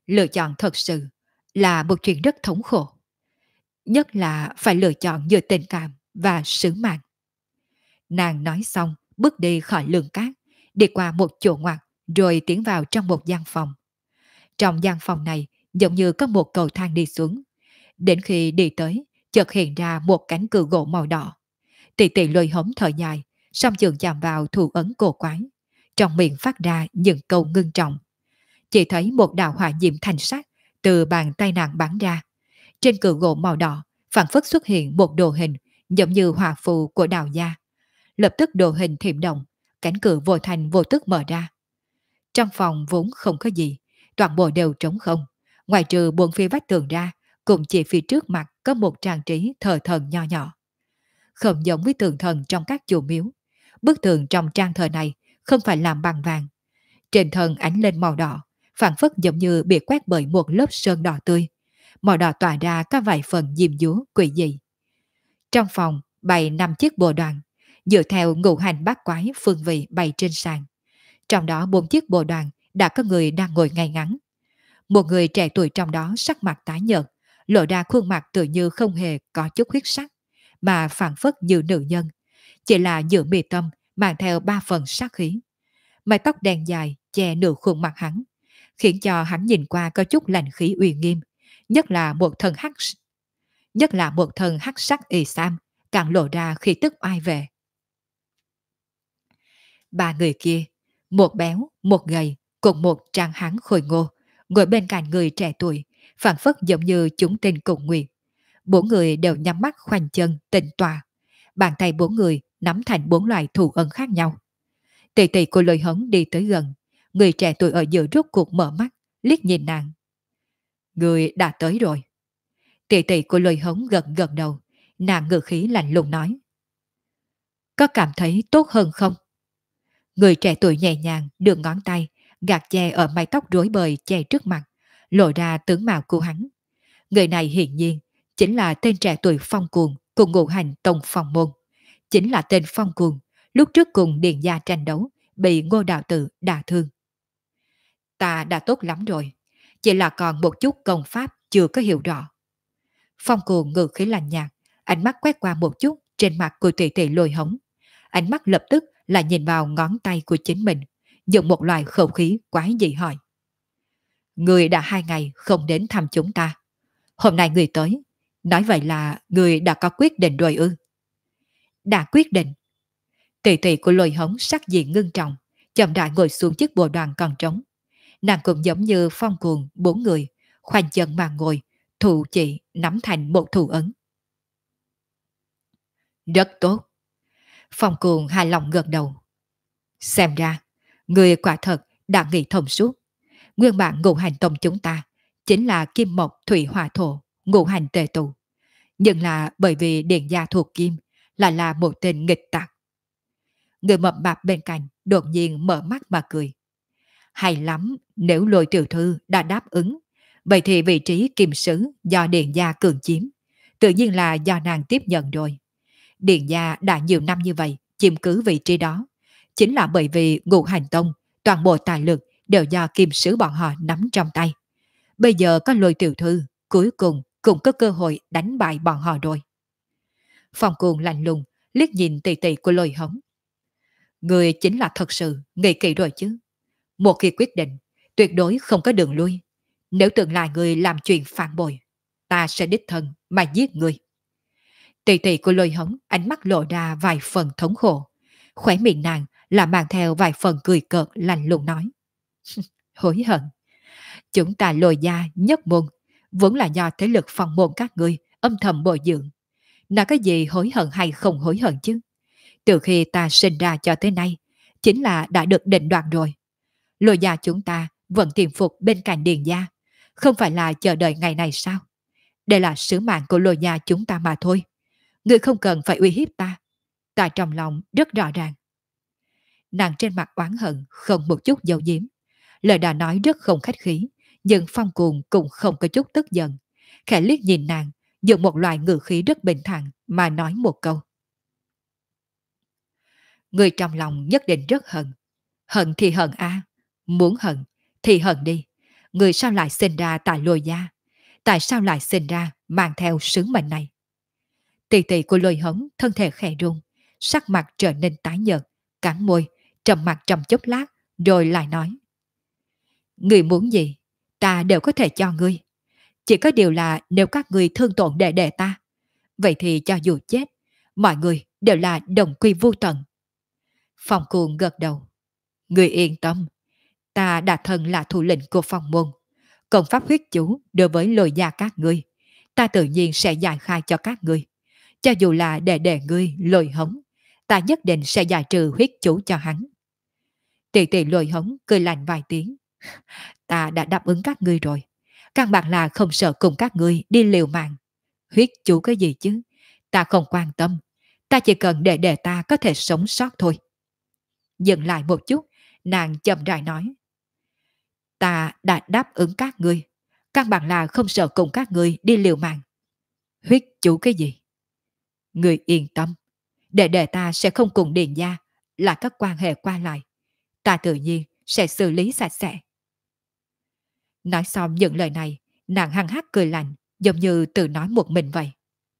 Lựa chọn thật sự là một chuyện rất thống khổ. Nhất là phải lựa chọn giữa tình cảm và sứ mạng. Nàng nói xong, bước đi khỏi lường cát, đi qua một chỗ ngoặt, rồi tiến vào trong một gian phòng. Trong gian phòng này, giống như có một cầu thang đi xuống. Đến khi đi tới, chợt hiện ra một cánh cửa gỗ màu đỏ. Tỷ tỷ lôi hống thở dài, song trường chạm vào thủ ấn cổ quái. Trong miệng phát ra những câu ngưng trọng. Chỉ thấy một đạo hỏa diệm thanh sắc từ bàn tay nàng bắn ra. Trên cửa gỗ màu đỏ, phản phất xuất hiện một đồ hình giống như hỏa phù của đào gia. Lập tức đồ hình thiểm động, cánh cửa vô thành vô tức mở ra. Trong phòng vốn không có gì, toàn bộ đều trống không. Ngoài trừ buồn phía vách tường ra, cùng chỉ phía trước mặt có một trang trí thờ thần nho nhỏ. Không giống với tường thần trong các chùa miếu. Bức tường trong trang thờ này không phải làm bằng vàng. Trên thần ánh lên màu đỏ, phản phất giống như bị quét bởi một lớp sơn đỏ tươi. Màu đỏ tỏa ra các vài phần diêm dúa quỷ dị. Trong phòng bày 5 chiếc bồ đoàn, dựa theo ngũ hành bát quái phương vị bày trên sàn. Trong đó 4 chiếc bồ đoàn đã có người đang ngồi ngay ngắn. Một người trẻ tuổi trong đó sắc mặt tái nhợt, lộ ra khuôn mặt tự như không hề có chút huyết sắc, mà phản phất như nữ nhân. Chỉ là giữa mi tâm mang theo 3 phần sát khí. Mái tóc đen dài che nửa khuôn mặt hắn, khiến cho hắn nhìn qua có chút lạnh khí uy nghiêm, nhất là một thân hắc sắc ì sam, càng lộ ra khi tức oai vệ. Ba người kia, một béo, một gầy, cùng một trang hán khôi ngô, ngồi bên cạnh người trẻ tuổi, phản phất giống như chúng tinh cùng nguyện. Bốn người đều nhắm mắt khoanh chân, tĩnh tọa. Bàn tay bốn người nắm thành 4 loại thủ ấn khác nhau. Tỷ tỷ của Lôi Hống đi tới gần, người trẻ tuổi ở giữa rốt cuộc mở mắt, liếc nhìn nàng. Người đã tới rồi. Tỷ tỷ của Lôi Hống gật gật đầu, nàng ngữ khí lạnh lùng nói. Có cảm thấy tốt hơn không? Người trẻ tuổi nhẹ nhàng đưa ngón tay, gạt che ở mái tóc rối bời che trước mặt, lộ ra tướng mạo của hắn. Người này hiển nhiên chính là tên trẻ tuổi Phong Cuồng cùng ngũ hành tông Phong Môn. Chính là tên Phong Cuồng, lúc trước cùng Điền Gia tranh đấu, bị Ngô Đạo Tử đả thương. Ta đã tốt lắm rồi, chỉ là còn một chút công pháp chưa có hiểu rõ. Phong Cuồng ngự khí lạnh nhạt, ánh mắt quét qua một chút trên mặt của tỷ tỷ Lôi Hống. Ánh mắt lập tức là nhìn vào ngón tay của chính mình, dùng một loại khẩu khí quái dị hỏi. Người đã 2 ngày không đến thăm chúng ta. Hôm nay người tới, nói vậy là người đã có quyết định rồi ư? Đã quyết định. Tỷ tỷ của Lôi Hống sắc diện ngưng trọng, chậm rãi ngồi xuống chiếc bồ đoàn còn trống. Nàng cũng giống như Phong Cuồng 4 người, khoanh chân mà ngồi, thủ chỉ nắm thành một thủ ấn. Rất tốt. Phong Cuồng hài lòng gật đầu. Xem ra, người quả thật đã nghĩ thông suốt. Nguyên bản ngũ hành tông chúng ta chính là kim mộc thủy hỏa thổ, ngũ hành tề tụ. Nhưng là bởi vì Điền Gia thuộc kim, lại là một tên nghịch tặc. Người mập mạp bên cạnh đột nhiên mở mắt mà cười. Hay lắm, nếu Lôi tiểu thư đã đáp ứng, vậy thì vị trí kim sứ do Điền Gia cường chiếm, tự nhiên là do nàng tiếp nhận rồi. Điền Gia đã nhiều năm như vậy chiếm cứ vị trí đó, chính là bởi vì ngũ hành tông, toàn bộ tài lực đều do kim sứ bọn họ nắm trong tay. Bây giờ có Lôi tiểu thư, cuối cùng cũng có cơ hội đánh bại bọn họ rồi. Phong Cuồng lạnh lùng liếc nhìn tỷ tỷ của Lôi Hống. Người chính là thật sự nghĩ kỹ rồi chứ. Một khi quyết định, tuyệt đối không có đường lui. Nếu tương lai người làm chuyện phản bội, ta sẽ đích thân mà giết người. Tỷ tỷ của Lôi Hống ánh mắt lộ ra vài phần thống khổ. Khóe miệng nàng là mang theo vài phần cười cợt lạnh lùng nói. Hối hận. Chúng ta Lôi gia nhất môn, vốn là do thế lực phong môn các ngươi âm thầm bồi dưỡng. Nói cái gì hối hận hay không hối hận chứ? Từ khi ta sinh ra cho tới nay, chính là đã được định đoạt rồi. Lôi gia chúng ta vẫn tiềm phục bên cạnh Điền gia, không phải là chờ đợi ngày này sao? Đây là sứ mạng của Lôi gia chúng ta mà thôi. Ngươi không cần phải uy hiếp ta. Ta trong lòng rất rõ ràng. Nàng trên mặt oán hận không một chút dấu diếm. Lời đã nói rất không khách khí, nhưng Phong Cuồng cũng không có chút tức giận. Khẽ liếc nhìn nàng, dùng một loại ngữ khí rất bình thản mà nói một câu. Người trong lòng nhất định rất hận. Hận thì hận a, muốn hận thì hận đi. Người sao lại sinh ra tại Lôi gia? Tại sao lại sinh ra mang theo sứ mệnh này? Tỳ tỳ của Lôi Hống thân thể khẽ run, sắc mặt trở nên tái nhợt, cắn môi, trầm mặt trong chốc lát, rồi lại nói. Người muốn gì, ta đều có thể cho ngươi. Chỉ có điều là nếu các ngươi thương tổn đệ đệ ta, vậy thì cho dù chết, mọi người đều là đồng quy vô tận. Phong Cuồng gật đầu. Người yên tâm, ta đã thân là thủ lĩnh của phong môn. Công pháp huyết chú đối với Lôi gia các ngươi, ta tự nhiên sẽ giải khai cho các ngươi. Cho dù là để ngươi Lôi Hống, ta nhất định sẽ giải trừ huyết chú cho hắn. Tỷ tỷ Lôi Hống cười lạnh vài tiếng. Ta đã đáp ứng các ngươi rồi. Căn bản là không sợ cùng các ngươi đi liều mạng. Huyết chú cái gì chứ? Ta không quan tâm. Ta chỉ cần để ta có thể sống sót thôi. Dừng lại một chút, nàng chậm rãi nói. Ta đã đáp ứng các ngươi. Căn bản là không sợ cùng các ngươi đi liều mạng. Huyết chú cái gì? Ngươi yên tâm. Để ta sẽ không cùng Điền gia là các quan hệ qua lại. Ta tự nhiên sẽ xử lý sạch sẽ. Nói xong những lời này, nàng hăng hắc cười lạnh, giống như tự nói một mình vậy.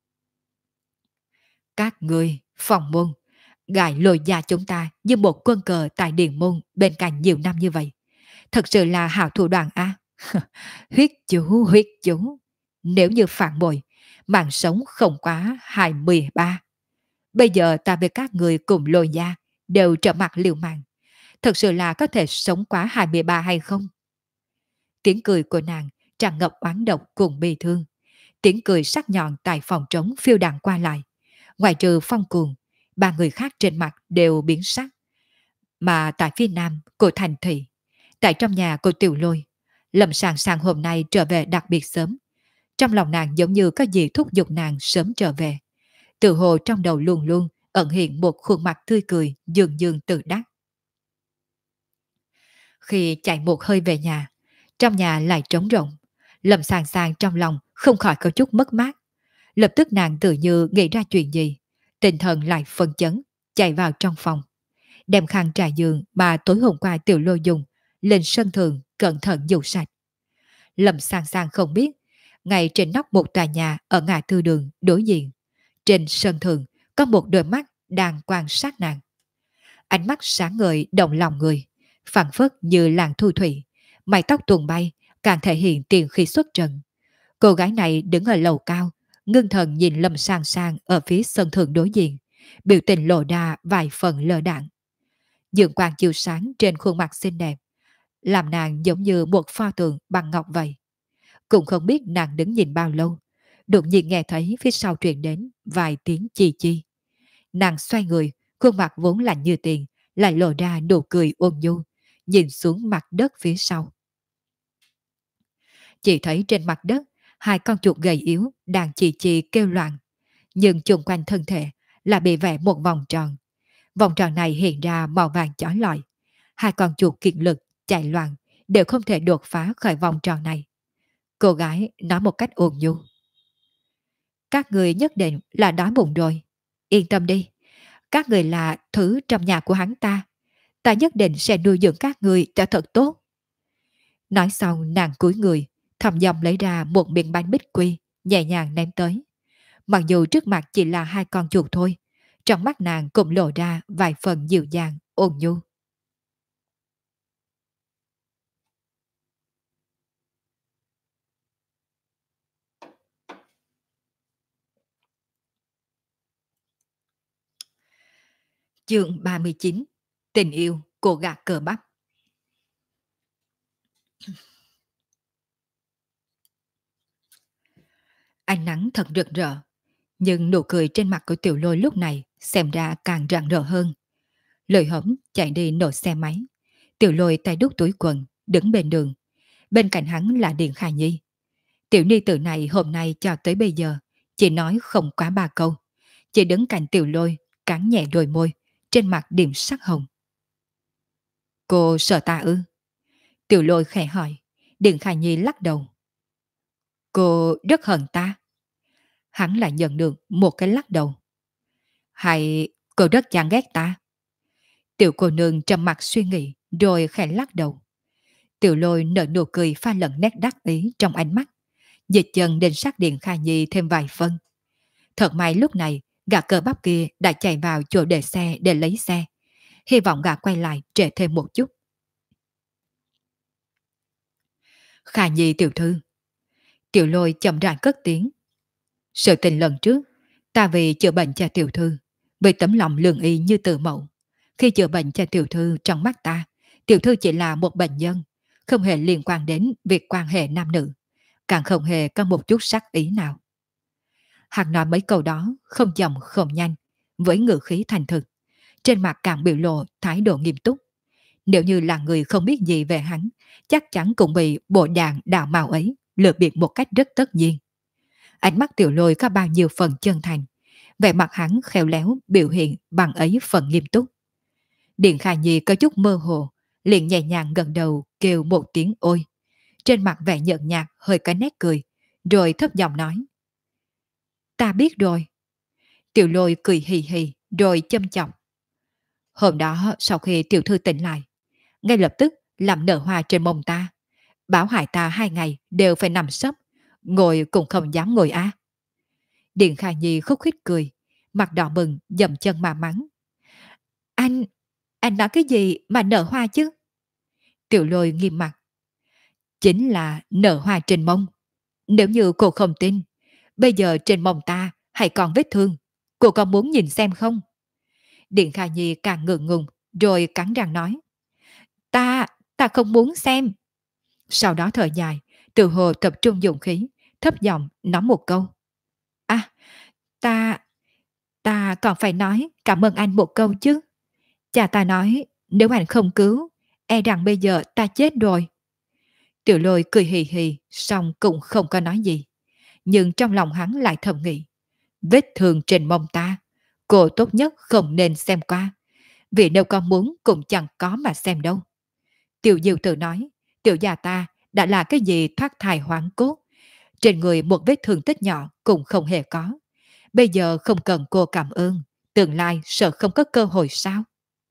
Các ngươi, phòng môn, gài Lôi gia chúng ta như một quân cờ tại Điền môn bên cạnh nhiều năm như vậy. Thật sự là hảo thủ đoạn a. Huyết chú, huyết chú. Nếu như phản bội, mạng sống không quá 23. Bây giờ ta với các người cùng Lôi gia đều trở mặt liều mạng. Thật sự là có thể sống quá 23 hay không? Tiếng cười của nàng tràn ngập oán độc cùng bi thương. Tiếng cười sắc nhọn tại phòng trống phiêu đàng qua lại. Ngoài trừ Phong Cuồng, ba người khác trên mặt đều biến sắc. Mà tại phía nam của thành thị, tại trong nhà của Tiểu Lôi, Lâm Sàng Sàng hôm nay trở về đặc biệt sớm. Trong lòng nàng giống như có gì thúc giục nàng sớm trở về. Tự hồ trong đầu luôn luôn ẩn hiện một khuôn mặt tươi cười dường dường tự đắc. Khi chạy một hơi về nhà, trong nhà lại trống rỗng. Lâm Sàng Sàng trong lòng không khỏi có chút mất mát. Lập tức nàng tự như nghĩ ra chuyện gì, tinh thần lại phân chấn, chạy vào trong phòng, đem khăn trải giường mà tối hôm qua Tiểu Lôi dùng lên sân thượng cẩn thận dụ sạch. Lâm Sàng Sàng không biết, ngay trên nóc một tòa nhà ở ngã tư đường đối diện, trên sân thượng có một đôi mắt đang quan sát nàng. Ánh mắt sáng ngời động lòng người, phảng phất như làn thu thủy, mái tóc tuồn bay, càng thể hiện tiền khí xuất trần. Cô gái này đứng ở lầu cao, ngưng thần nhìn Lâm Sàng Sàng ở phía sân thượng đối diện, biểu tình lộ ra vài phần lơ đãng. Dương quang chiếu sáng trên khuôn mặt xinh đẹp, làm nàng giống như một pho tượng bằng ngọc vậy. Cũng không biết nàng đứng nhìn bao lâu, đột nhiên nghe thấy phía sau truyền đến vài tiếng chi chi. Nàng xoay người, khuôn mặt vốn lạnh như tiền, lại lộ ra nụ cười ôn nhu, nhìn xuống mặt đất phía sau. Chỉ thấy trên mặt đất, hai con chuột gầy yếu đang chì chì kêu loạn, nhưng chung quanh thân thể là bị vẽ một vòng tròn. Vòng tròn này hiện ra màu vàng chói lọi. Hai con chuột kiệt lực chạy loạn đều không thể đột phá khỏi vòng tròn này. Cô gái nói một cách ôn nhu. Các người nhất định là đói bụng rồi. Yên tâm đi. Các người là thứ trong nhà của hắn ta. Ta nhất định sẽ nuôi dưỡng các người cho thật tốt. Nói xong nàng cúi người, thầm dòng lấy ra một miếng bánh bích quy, nhẹ nhàng ném tới. Mặc dù trước mặt chỉ là hai con chuột thôi, trong mắt nàng cũng lộ ra vài phần dịu dàng, ôn nhu. Chương 39. Tình yêu của gà cờ bắp. Ánh nắng thật rực rỡ, nhưng nụ cười trên mặt của Tiểu Lôi lúc này xem ra càng rạng rỡ hơn. Lời hống chạy đi nổ xe máy. Tiểu Lôi tay đút túi quần, đứng bên đường. Bên cạnh hắn là Điền Khả Nhi. Tiểu ni tử này hôm nay cho tới bây giờ chỉ nói không quá ba câu. Chỉ đứng cạnh Tiểu Lôi, cắn nhẹ đôi môi, trên mặt điểm sắc hồng. Cô sợ ta ư? Tiểu Lôi khẽ hỏi. Điền Khả Nhi lắc đầu. Cô rất hận ta. Hắn lại nhận được một cái lắc đầu. Hay cô rất chán ghét ta? Tiểu cô nương trầm mặt suy nghĩ rồi khẽ lắc đầu. Tiểu Lôi nở nụ cười pha lẫn nét đắc ý trong ánh mắt, dịch chân định sát điện Kha Nhi thêm vài phân. Thật may lúc này, gã cơ bắp kia đã chạy vào chỗ để xe để lấy xe. Hy vọng gã quay lại trễ thêm một chút. Kha Nhi tiểu thư. Tiểu Lôi chậm rãi cất tiếng. Sự tình lần trước, ta vì chữa bệnh cho tiểu thư, vì tấm lòng lương y như từ mẫu. Khi chữa bệnh cho tiểu thư trong mắt ta, tiểu thư chỉ là một bệnh nhân, không hề liên quan đến việc quan hệ nam nữ, càng không hề có một chút sắc ý nào. Hắn nói mấy câu đó không chậm không nhanh, với ngữ khí thành thực, trên mặt càng biểu lộ thái độ nghiêm túc. Nếu như là người không biết gì về hắn, chắc chắn cũng bị bộ đàn đạo mạo ấy lừa bịp một cách rất tất nhiên. Ánh mắt Tiểu Lôi có bao nhiêu phần chân thành, vẻ mặt hắn khéo léo biểu hiện bằng ấy phần nghiêm túc. Điện Khả Nhi có chút mơ hồ, liền nhẹ nhàng gần đầu kêu một tiếng ôi. Trên mặt vẻ nhợt nhạt hơi có nét cười, rồi thấp giọng nói. Ta biết rồi. Tiểu Lôi cười hì hì, rồi châm chọc. Hôm đó sau khi tiểu thư tỉnh lại, ngay lập tức làm nở hoa trên mông ta, bảo hại ta 2 ngày đều phải nằm sấp, ngồi cũng không dám ngồi á. Điện Khả Nhi khúc khích cười, mặt đỏ bừng dậm chân mà mắng. Anh nói cái gì mà nở hoa chứ? Tiểu Lôi nghiêm mặt. Chính là nở hoa trên mông. Nếu như cô không tin, bây giờ trên mông ta hay còn vết thương, cô có muốn nhìn xem không? Điện Khả Nhi càng ngượng ngùng, rồi cắn răng nói. Ta không muốn xem. Sau đó thở dài, tự hồ tập trung dụng khí, thấp giọng nói một câu. À, ta, ta còn phải nói cảm ơn anh một câu chứ. Cha ta nói nếu anh không cứu, e rằng bây giờ ta chết rồi. Tiểu Lôi cười hì hì, xong cũng không có nói gì. Nhưng trong lòng hắn lại thầm nghĩ. Vết thương trên mông ta, cô tốt nhất không nên xem qua. Vì nếu con muốn cũng chẳng có mà xem đâu. Tiểu Diệu tự nói, tiểu gia ta đã là cái gì thoát thai hoang cốt. Trên người một vết thương tích nhỏ cũng không hề có. Bây giờ không cần cô cảm ơn, tương lai sợ không có cơ hội sao?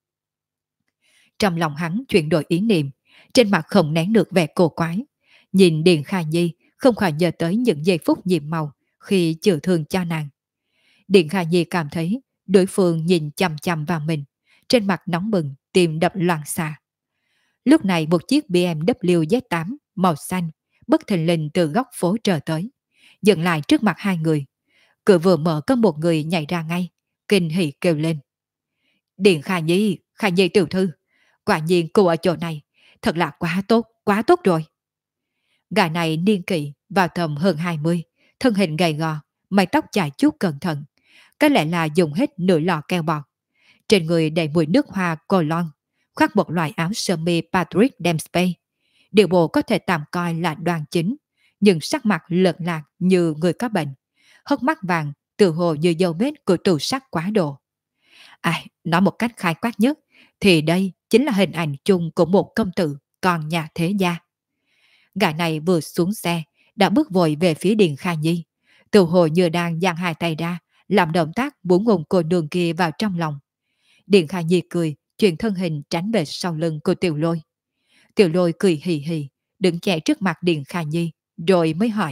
Trong lòng hắn chuyển đổi ý niệm, trên mặt không nén được vẻ cổ quái. Nhìn Điền Khả Nhi không khỏi nhớ tới những giây phút nhiệm màu khi chữa thương cho nàng. Điền Khả Nhi cảm thấy đối phương nhìn chằm chằm vào mình, trên mặt nóng bừng, tim đập loạn xạ. Lúc này một chiếc BMW Z8 màu xanh bất thình lình từ góc phố trở tới, dừng lại trước mặt hai người. Cửa vừa mở có một người nhảy ra ngay, kinh hỉ kêu lên. Điền Khả Nhi tiểu thư, quả nhiên cô ở chỗ này, thật là quá tốt rồi. Gã này niên kỷ vào tầm hơn 20, thân hình gầy gò, mái tóc chải chuốt cẩn thận, có lẽ là dùng hết nửa lọ keo bọt. Trên người đầy mùi nước hoa cologne, khoác một loại áo sơ mi Patrick Dempsey. Điều bộ có thể tạm coi là đoan chính, nhưng sắc mặt lợn lạc như người có bệnh, hốc mắt vàng tự hồ như dấu vết của tù sắc quá độ. Nói một cách khai quát nhất, thì đây chính là hình ảnh chung của một công tử con nhà thế gia. Gã này vừa xuống xe, đã bước vội về phía Điền Khả Nhi, tự hồ như đang giang hai tay ra, làm động tác muốn ôm cô nương kia vào trong lòng. Điền Khả Nhi cười, chuyển thân hình tránh về sau lưng của Tiểu Lôi. Tiểu Lôi cười hì hì, đứng chạy trước mặt Điền Khả Nhi, rồi mới hỏi.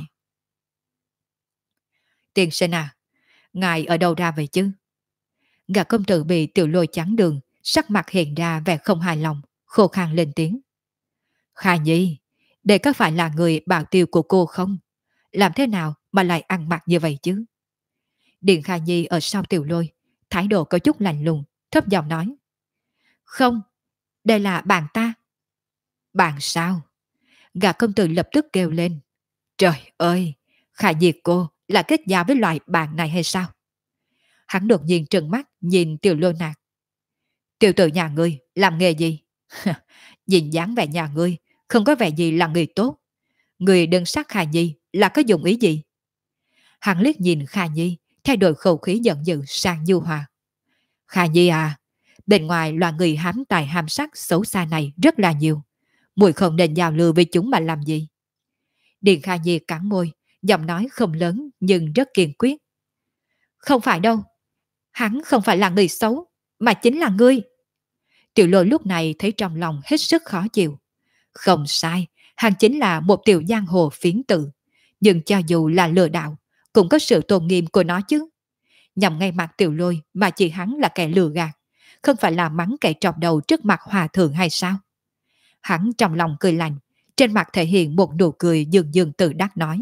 Tiên sinh à, ngài ở đâu ra vậy chứ? Gã công tử bị Tiểu Lôi chắn đường, sắc mặt hiện ra vẻ không hài lòng, khô khan lên tiếng. Khả Nhi, đây có phải là người bảo tiêu của cô không? Làm thế nào mà lại ăn mặc như vậy chứ? Điền Khả Nhi ở sau Tiểu Lôi, thái độ có chút lạnh lùng, thấp giọng nói. Không, đây là bạn ta. Bạn sao? Gã công tử lập tức kêu lên. Trời ơi, Khả Nhi cô là kết giao với loại bạn này hay sao? Hắn đột nhiên trừng mắt nhìn Tiểu Lôi nạt. Tiểu tử nhà ngươi làm nghề gì? Nhìn dáng vẻ nhà ngươi không có vẻ gì là người tốt. Người đơn sát Khả Nhi là có dụng ý gì? Hắn liếc nhìn Khả Nhi, thay đổi khẩu khí giận dữ sang nhu hòa. Khả Nhi à, bên ngoài loài người hám tài hám sắc xấu xa này rất là nhiều. Muội không nên giao lưu với chúng mà làm gì? Điền Khả Nhi cắn môi, giọng nói không lớn nhưng rất kiên quyết. Không phải đâu, hắn không phải là người xấu, mà chính là ngươi. Tiểu Lôi lúc này thấy trong lòng hết sức khó chịu. Không sai, hắn chính là một tiểu giang hồ phiến tử. Nhưng cho dù là lừa đảo, cũng có sự tôn nghiêm của nó chứ. Nhằm ngay mặt Tiểu Lôi mà chỉ hắn là kẻ lừa gạt, không phải là mắng kẻ trọc đầu trước mặt hòa thượng hay sao? Hắn trong lòng cười lạnh, trên mặt thể hiện một nụ cười dường dường tự đắc nói.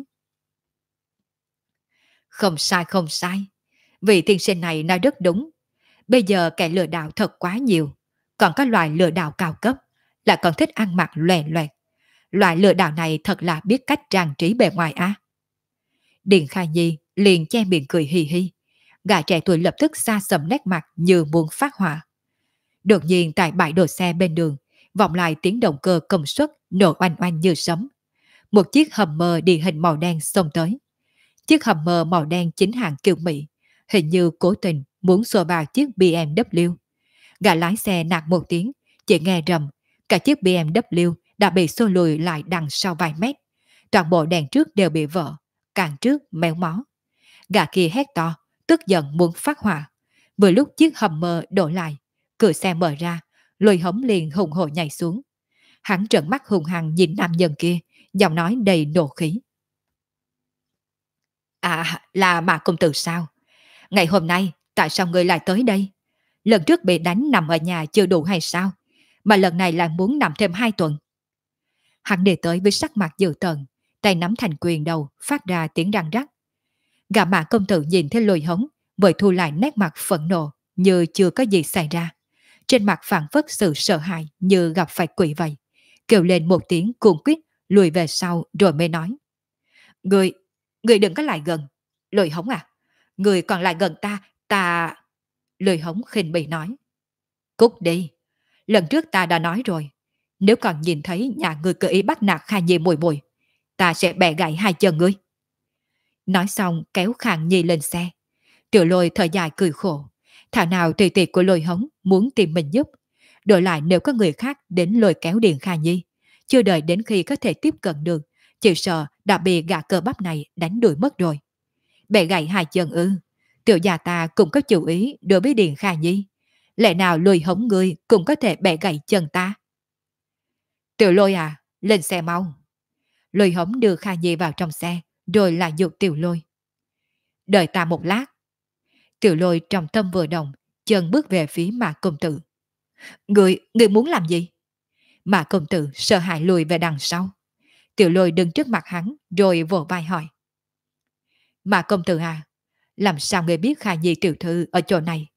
Không sai không sai, vị tiên sinh này nói rất đúng. Bây giờ kẻ lừa đảo thật quá nhiều, còn có loại lừa đảo cao cấp, lại còn thích ăn mặc loè loẹt. Loại lừa đảo này thật là biết cách trang trí bề ngoài á. Điền Khai Nhi liền che miệng cười hì hì. Gã trẻ tuổi lập tức xa sầm nét mặt như muốn phát hỏa. Đột nhiên tại bãi đổ xe bên đường, vọng lại tiếng động cơ công suất nổ oanh oanh như sấm. Một chiếc Hummer địa hình màu đen xông tới. Chiếc Hummer màu đen chính hãng kiểu Mỹ, hình như cố tình muốn xô vào chiếc BMW. Gã lái xe nạt một tiếng, chỉ nghe rầm, cả chiếc BMW đã bị xô lùi lại đằng sau vài mét. Toàn bộ đèn trước đều bị vỡ, càng trước méo mó. Gã kia hét to, tức giận muốn phát hỏa. Vừa lúc chiếc Hummer đổ lại, cửa xe mở ra, Lôi Hống liền hùng hổ nhảy xuống. Hắn trợn mắt hùng hăng nhìn nam nhân kia, giọng nói đầy nộ khí. À, là Mạc công tử sao? Ngày hôm nay, tại sao ngươi lại tới đây? Lần trước bị đánh nằm ở nhà chưa đủ hay sao? Mà lần này lại muốn nằm thêm 2 tuần. Hắn đi tới với sắc mặt dữ tợn, tay nắm thành quyền đầu, phát ra tiếng răng rắc. Gã Mạc công tử nhìn thấy Lôi Hống, vội thu lại nét mặt phẫn nộ, như chưa có gì xảy ra. Trên mặt phản phất sự sợ hãi như gặp phải quỷ vậy. Kêu lên một tiếng cuồng quyết, lùi về sau rồi mới nói. Người, người đừng có lại gần. Lôi Hống à, người còn lại gần ta... Lôi Hống khinh bỉ nói. Cút đi, lần trước ta đã nói rồi. Nếu còn nhìn thấy nhà người tự ý bắt nạt Kha Nhi mùi mùi, ta sẽ bẻ gãy 2 chân ngươi. Nói xong kéo Khang Nhi lên xe. Tiểu Lôi thở dài cười khổ. Thảo nào tùy tiệc của Lôi Hống muốn tìm mình giúp. Đổi lại nếu có người khác đến lôi kéo Điền Kha Nhi, chưa đợi đến khi có thể tiếp cận được, chỉ sợ đã bị gã cơ bắp này đánh đuổi mất rồi. Bẻ gãy 2 chân ư? Tiểu già ta cũng có chủ ý đối với Điền Kha Nhi. Lẽ nào Lôi Hống ngươi cũng có thể bẻ gãy chân ta? Tiểu Lôi à, lên xe mau. Lôi Hống đưa Kha Nhi vào trong xe, rồi lại dục Tiểu Lôi. Đợi ta một lát. Tiểu Lôi trong tâm vừa động, chân bước về phía Mạc công tử. Người muốn làm gì? Mạc công tử sợ hãi lùi về đằng sau. Tiểu Lôi đứng trước mặt hắn, rồi vỗ vai hỏi. Mạc công tử à, làm sao người biết Kha Nhi tiểu thư ở chỗ này?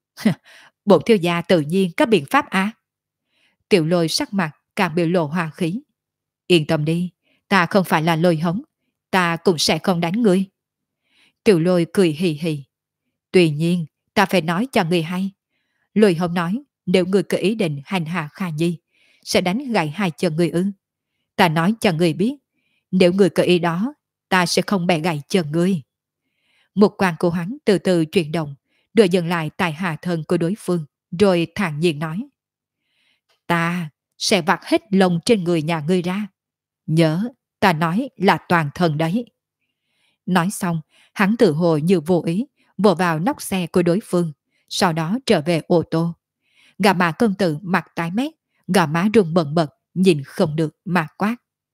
Bổn thiếu gia tự nhiên có biện pháp á. Tiểu Lôi sắc mặt càng biểu lộ hòa khí. Yên tâm đi, ta không phải là Lôi Hống, ta cũng sẽ không đánh ngươi. Tiểu Lôi cười hì hì. Tuy nhiên, ta phải nói cho người hay. Lôi Hống nói, nếu người có ý định hành hạ Kha Nhi, sẽ đánh gãy 2 chân người ư. Ta nói cho người biết, nếu người có ý đó, ta sẽ không bẻ gãy chân người. Một quan của hắn từ từ chuyển động, đưa dừng lại tại hạ thân của đối phương, rồi thản nhiên nói. Ta sẽ vặt hết lông trên người nhà ngươi ra. Nhớ, ta nói là toàn thân đấy. Nói xong, hắn tự hồ như vô ý, vồ vào nóc xe của đối phương, sau đó trở về ô tô. Gà Mã công tử mặt tái mét, gà má rung bần bật, nhìn không được mà quát.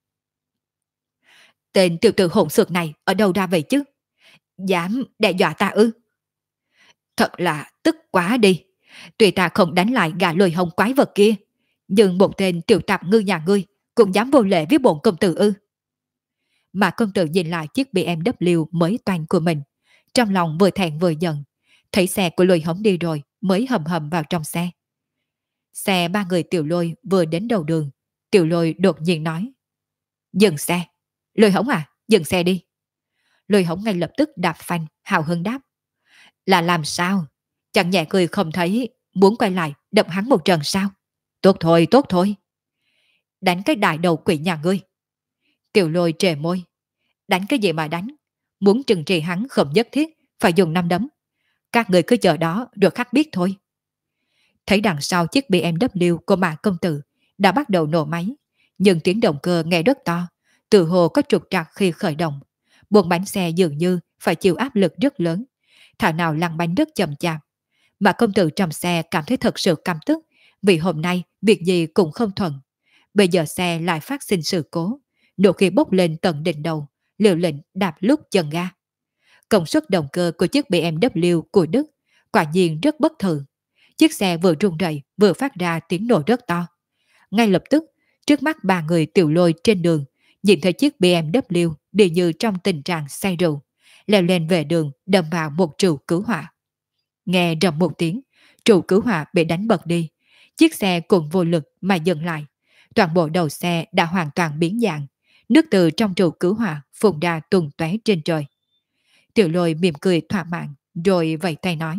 Tên tiểu tử hỗn xược này ở đâu ra vậy chứ? Dám đe dọa ta ư? Thật là tức quá đi. Tuy ta không đánh lại gà Lôi Hồng quái vật kia, nhưng một tên tiểu tạp ngư nhà ngươi cũng dám vô lễ với bổn công tử ư? Mà công tử nhìn lại chiếc BMW mới toanh của mình, trong lòng vừa thẹn vừa giận. Thấy xe của Lôi Hồng đi rồi mới hầm hầm vào trong xe. Xe 3 người Tiểu Lôi vừa đến đầu đường, Tiểu Lôi đột nhiên nói. Dừng xe. Lôi Hồng à, dừng xe đi. Lôi Hồng ngay lập tức đạp phanh, hào hứng đáp. Là làm sao? Chẳng nhẹ cười không thấy, muốn quay lại đập hắn một trận sao? Tốt thôi, tốt thôi. Đánh cái đại đầu quỷ nhà ngươi. Tiểu Lôi trề môi. Đánh cái gì mà đánh? Muốn trừng trị hắn không nhất thiết, phải dùng 5 đấm. Các người cứ chờ đó rồi khắc biết thôi. Thấy đằng sau chiếc BMW của Mạc công tử đã bắt đầu nổ máy, nhưng tiếng động cơ nghe rất to, tự hồ có trục trặc khi khởi động. Buồng bánh xe dường như phải chịu áp lực rất lớn, thảo nào lăn bánh rất chậm chạp. Mạc công tử trong xe cảm thấy thật sự căm tức, vì hôm nay việc gì cũng không thuận. Bây giờ xe lại phát sinh sự cố, nổ khí bốc lên tận đỉnh đầu, liều lĩnh đạp lúc chân ga. Công suất động cơ của chiếc BMW của Đức quả nhiên rất bất thường. Chiếc xe vừa rung rẩy vừa phát ra tiếng nổ rất to. Ngay lập tức, trước mắt ba người Tiểu Lôi trên đường, nhìn thấy chiếc BMW đi như trong tình trạng say rượu, leo lên về đường đâm vào một trụ cứu hỏa. Nghe rầm một tiếng, trụ cứu hỏa bị đánh bật đi. Chiếc xe cùng vô lực mà dừng lại. Toàn bộ đầu xe đã hoàn toàn biến dạng. Nước từ trong trụ cứu hỏa phun ra tung tóe trên trời. Tiểu Lôi mỉm cười thỏa mãn, rồi vẫy tay nói: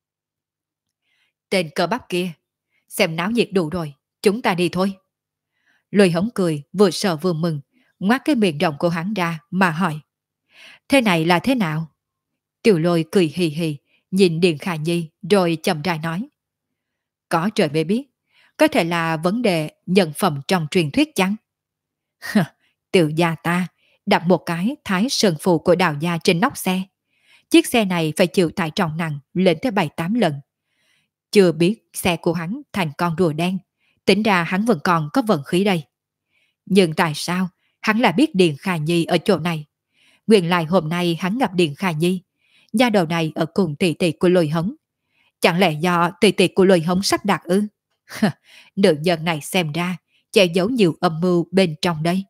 Tên cơ bắp kia, xem náo nhiệt đủ rồi, chúng ta đi thôi. Lôi Hống cười, vừa sợ vừa mừng, ngoác cái miệng rộng của hắn ra mà hỏi: Thế này là thế nào? Tiểu Lôi cười hì hì, nhìn Điền Khả Nhi rồi chậm rãi nói: Có trời mới biết, có thể là vấn đề nhân phẩm trong truyền thuyết chăng? Tiểu gia ta đặt một cái thái sơn phù của Đào gia trên nóc xe. Chiếc xe này phải chịu tải trọng nặng lên tới 7-8 lần. Chưa biết xe của hắn thành con rùa đen, tính ra hắn vẫn còn có vận khí đây. Nhưng tại sao hắn lại biết Điền Khả Nhi ở chỗ này? Nguyên lại hôm nay hắn gặp Điền Khả Nhi, gia đầu này ở cùng tỷ tỷ của Lôi Hống. Chẳng lẽ do tỷ tỷ của Lôi Hống sắp đặt ư? Nữ nhân này xem ra che giấu nhiều âm mưu bên trong đây.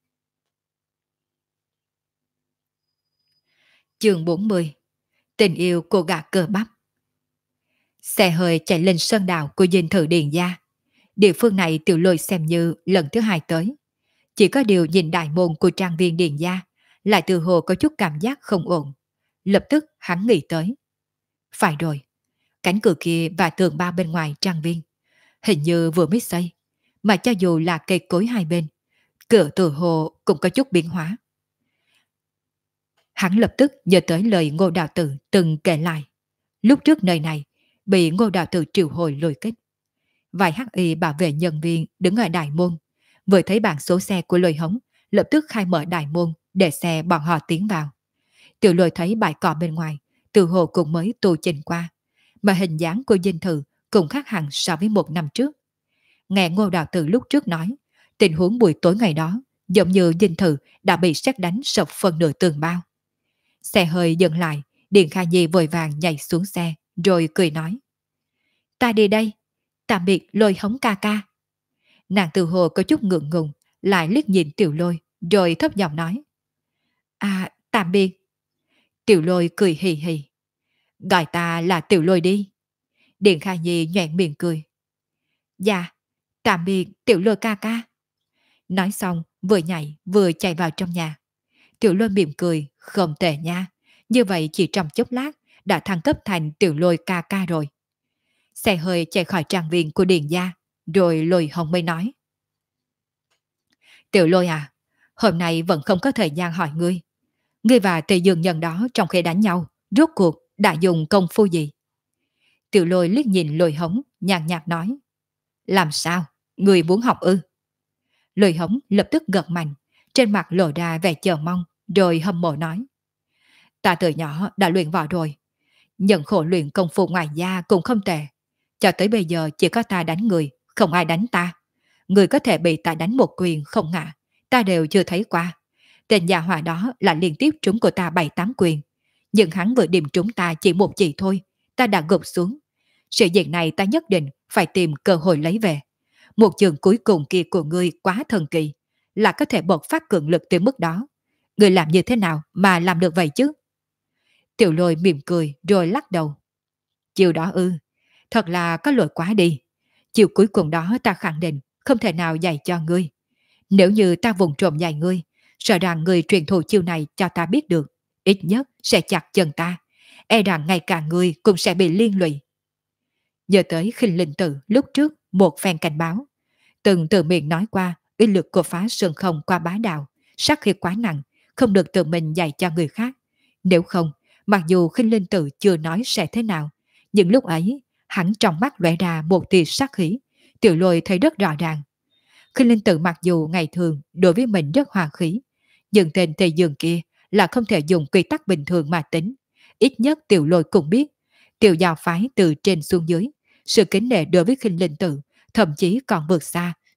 Chương 40: Tình yêu cô gà cơ bắp. Xe hơi chạy lên sơn đảo của dinh thự Điền gia. Địa phương này Tiểu Lôi xem như lần thứ hai tới. Chỉ có điều nhìn đại môn của trang viên Điền gia, lại từ hồ có chút cảm giác không ổn. Lập tức hắn nghĩ tới. Phải rồi, cánh cửa kia và tường bao bên ngoài trang viên hình như vừa mới xây, mà cho dù là cây cối hai bên, cửa từ hồ cũng có chút biến hóa. Hắn lập tức nhớ tới lời Ngô Đạo Tử từng kể lại. Lúc trước nơi này bị Ngô Đạo Tử triệu hồi lôi kích. Vài hắc y bảo vệ nhân viên đứng ở đại môn, vừa thấy bảng số xe của Lôi Hống, lập tức khai mở đại môn để xe bọn họ tiến vào. Tiểu Lôi thấy bãi cỏ bên ngoài, từ hồ cũng mới tu trình qua, mà hình dáng của dinh thự cũng khác hẳn so với một năm trước. Nghe Ngô Đạo Tử lúc trước nói, tình huống buổi tối ngày đó giống như dinh thự đã bị sét đánh sập phần nửa tường bao. Xe hơi dừng lại, Điền Kha Nhi vội vàng nhảy xuống xe, rồi cười nói: Ta đi đây, tạm biệt Lôi Hống ca ca. Nàng từ hồ có chút ngượng ngùng, lại liếc nhìn Tiểu Lôi, rồi thấp giọng nói: À, tạm biệt. Tiểu Lôi cười hì hì: Gọi ta là Tiểu Lôi đi. Điền Kha Nhi nhoẻn miệng cười: Dạ, tạm biệt Tiểu Lôi ca ca. Nói xong vừa nhảy vừa chạy vào trong nhà. Tiểu Lôi mỉm cười: Không tệ nha, như vậy chỉ trong chốc lát đã thăng cấp thành Tiểu Lôi ca ca rồi. Xe hơi chạy khỏi trang viên của Điền gia, rồi Lôi Hồng mới nói: Tiểu Lôi à, hôm nay vẫn không có thời gian hỏi ngươi. Ngươi và Tề Dương Nhân đó trong khi đánh nhau, rốt cuộc đã dùng công phu gì? Tiểu Lôi liếc nhìn Lôi Hống, nhàn nhạt nói: Làm sao? Ngươi muốn học ư? Lôi Hống lập tức gật mạnh, trên mặt lộ ra vẻ chờ mong, rồi hâm mộ nói: Ta từ nhỏ đã luyện võ rồi, nhận khổ luyện công phu ngoài da cũng không tệ. Cho tới bây giờ chỉ có ta đánh người, không ai đánh ta. Người có thể bị ta đánh một quyền không ngã, ta đều chưa thấy qua. Tên gia hỏa đó là liên tiếp trúng của ta 7-8 quyền. Nhưng hắn vừa điểm trúng ta chỉ một chỉ thôi, ta đã gục xuống. Sự diện này ta nhất định phải tìm cơ hội lấy về. Một trường cuối cùng kia của ngươi quá thần kỳ, là có thể bộc phát cường lực tới mức đó. Ngươi làm như thế nào mà làm được vậy chứ? Tiểu Lôi mỉm cười rồi lắc đầu: Chiều đó ư, thật là có lỗi quá đi. Chiều cuối cùng đó ta khẳng định không thể nào dạy cho ngươi. Nếu như ta vùng trộm dạy ngươi, sợ rằng ngươi truyền thụ chiêu này cho ta biết được, ít nhất sẽ chặt chân ta. E rằng ngay cả ngươi cũng sẽ bị liên lụy. Giờ tới Khinh Linh Tử lúc trước một phen cảnh báo, từng từ miệng nói qua uy lực của phá sơn không qua bá đạo, sát khí quá nặng, không được tự mình dạy cho người khác. Nếu không, mặc dù Khinh Linh Tử chưa nói sẽ thế nào, nhưng lúc ấy hắn trong mắt lóe ra một tia sát khí. Tiểu Lôi thấy rất rõ ràng. Khinh Linh Tử mặc dù ngày thường đối với mình rất hòa khí, nhưng tên Tề Dương kia là không thể dùng quy tắc bình thường mà tính. Ít nhất Tiểu Lôi cũng biết, Tiểu Giao phái từ trên xuống dưới, sự kính nể đối với Khinh Linh Tử thậm chí còn vượt xa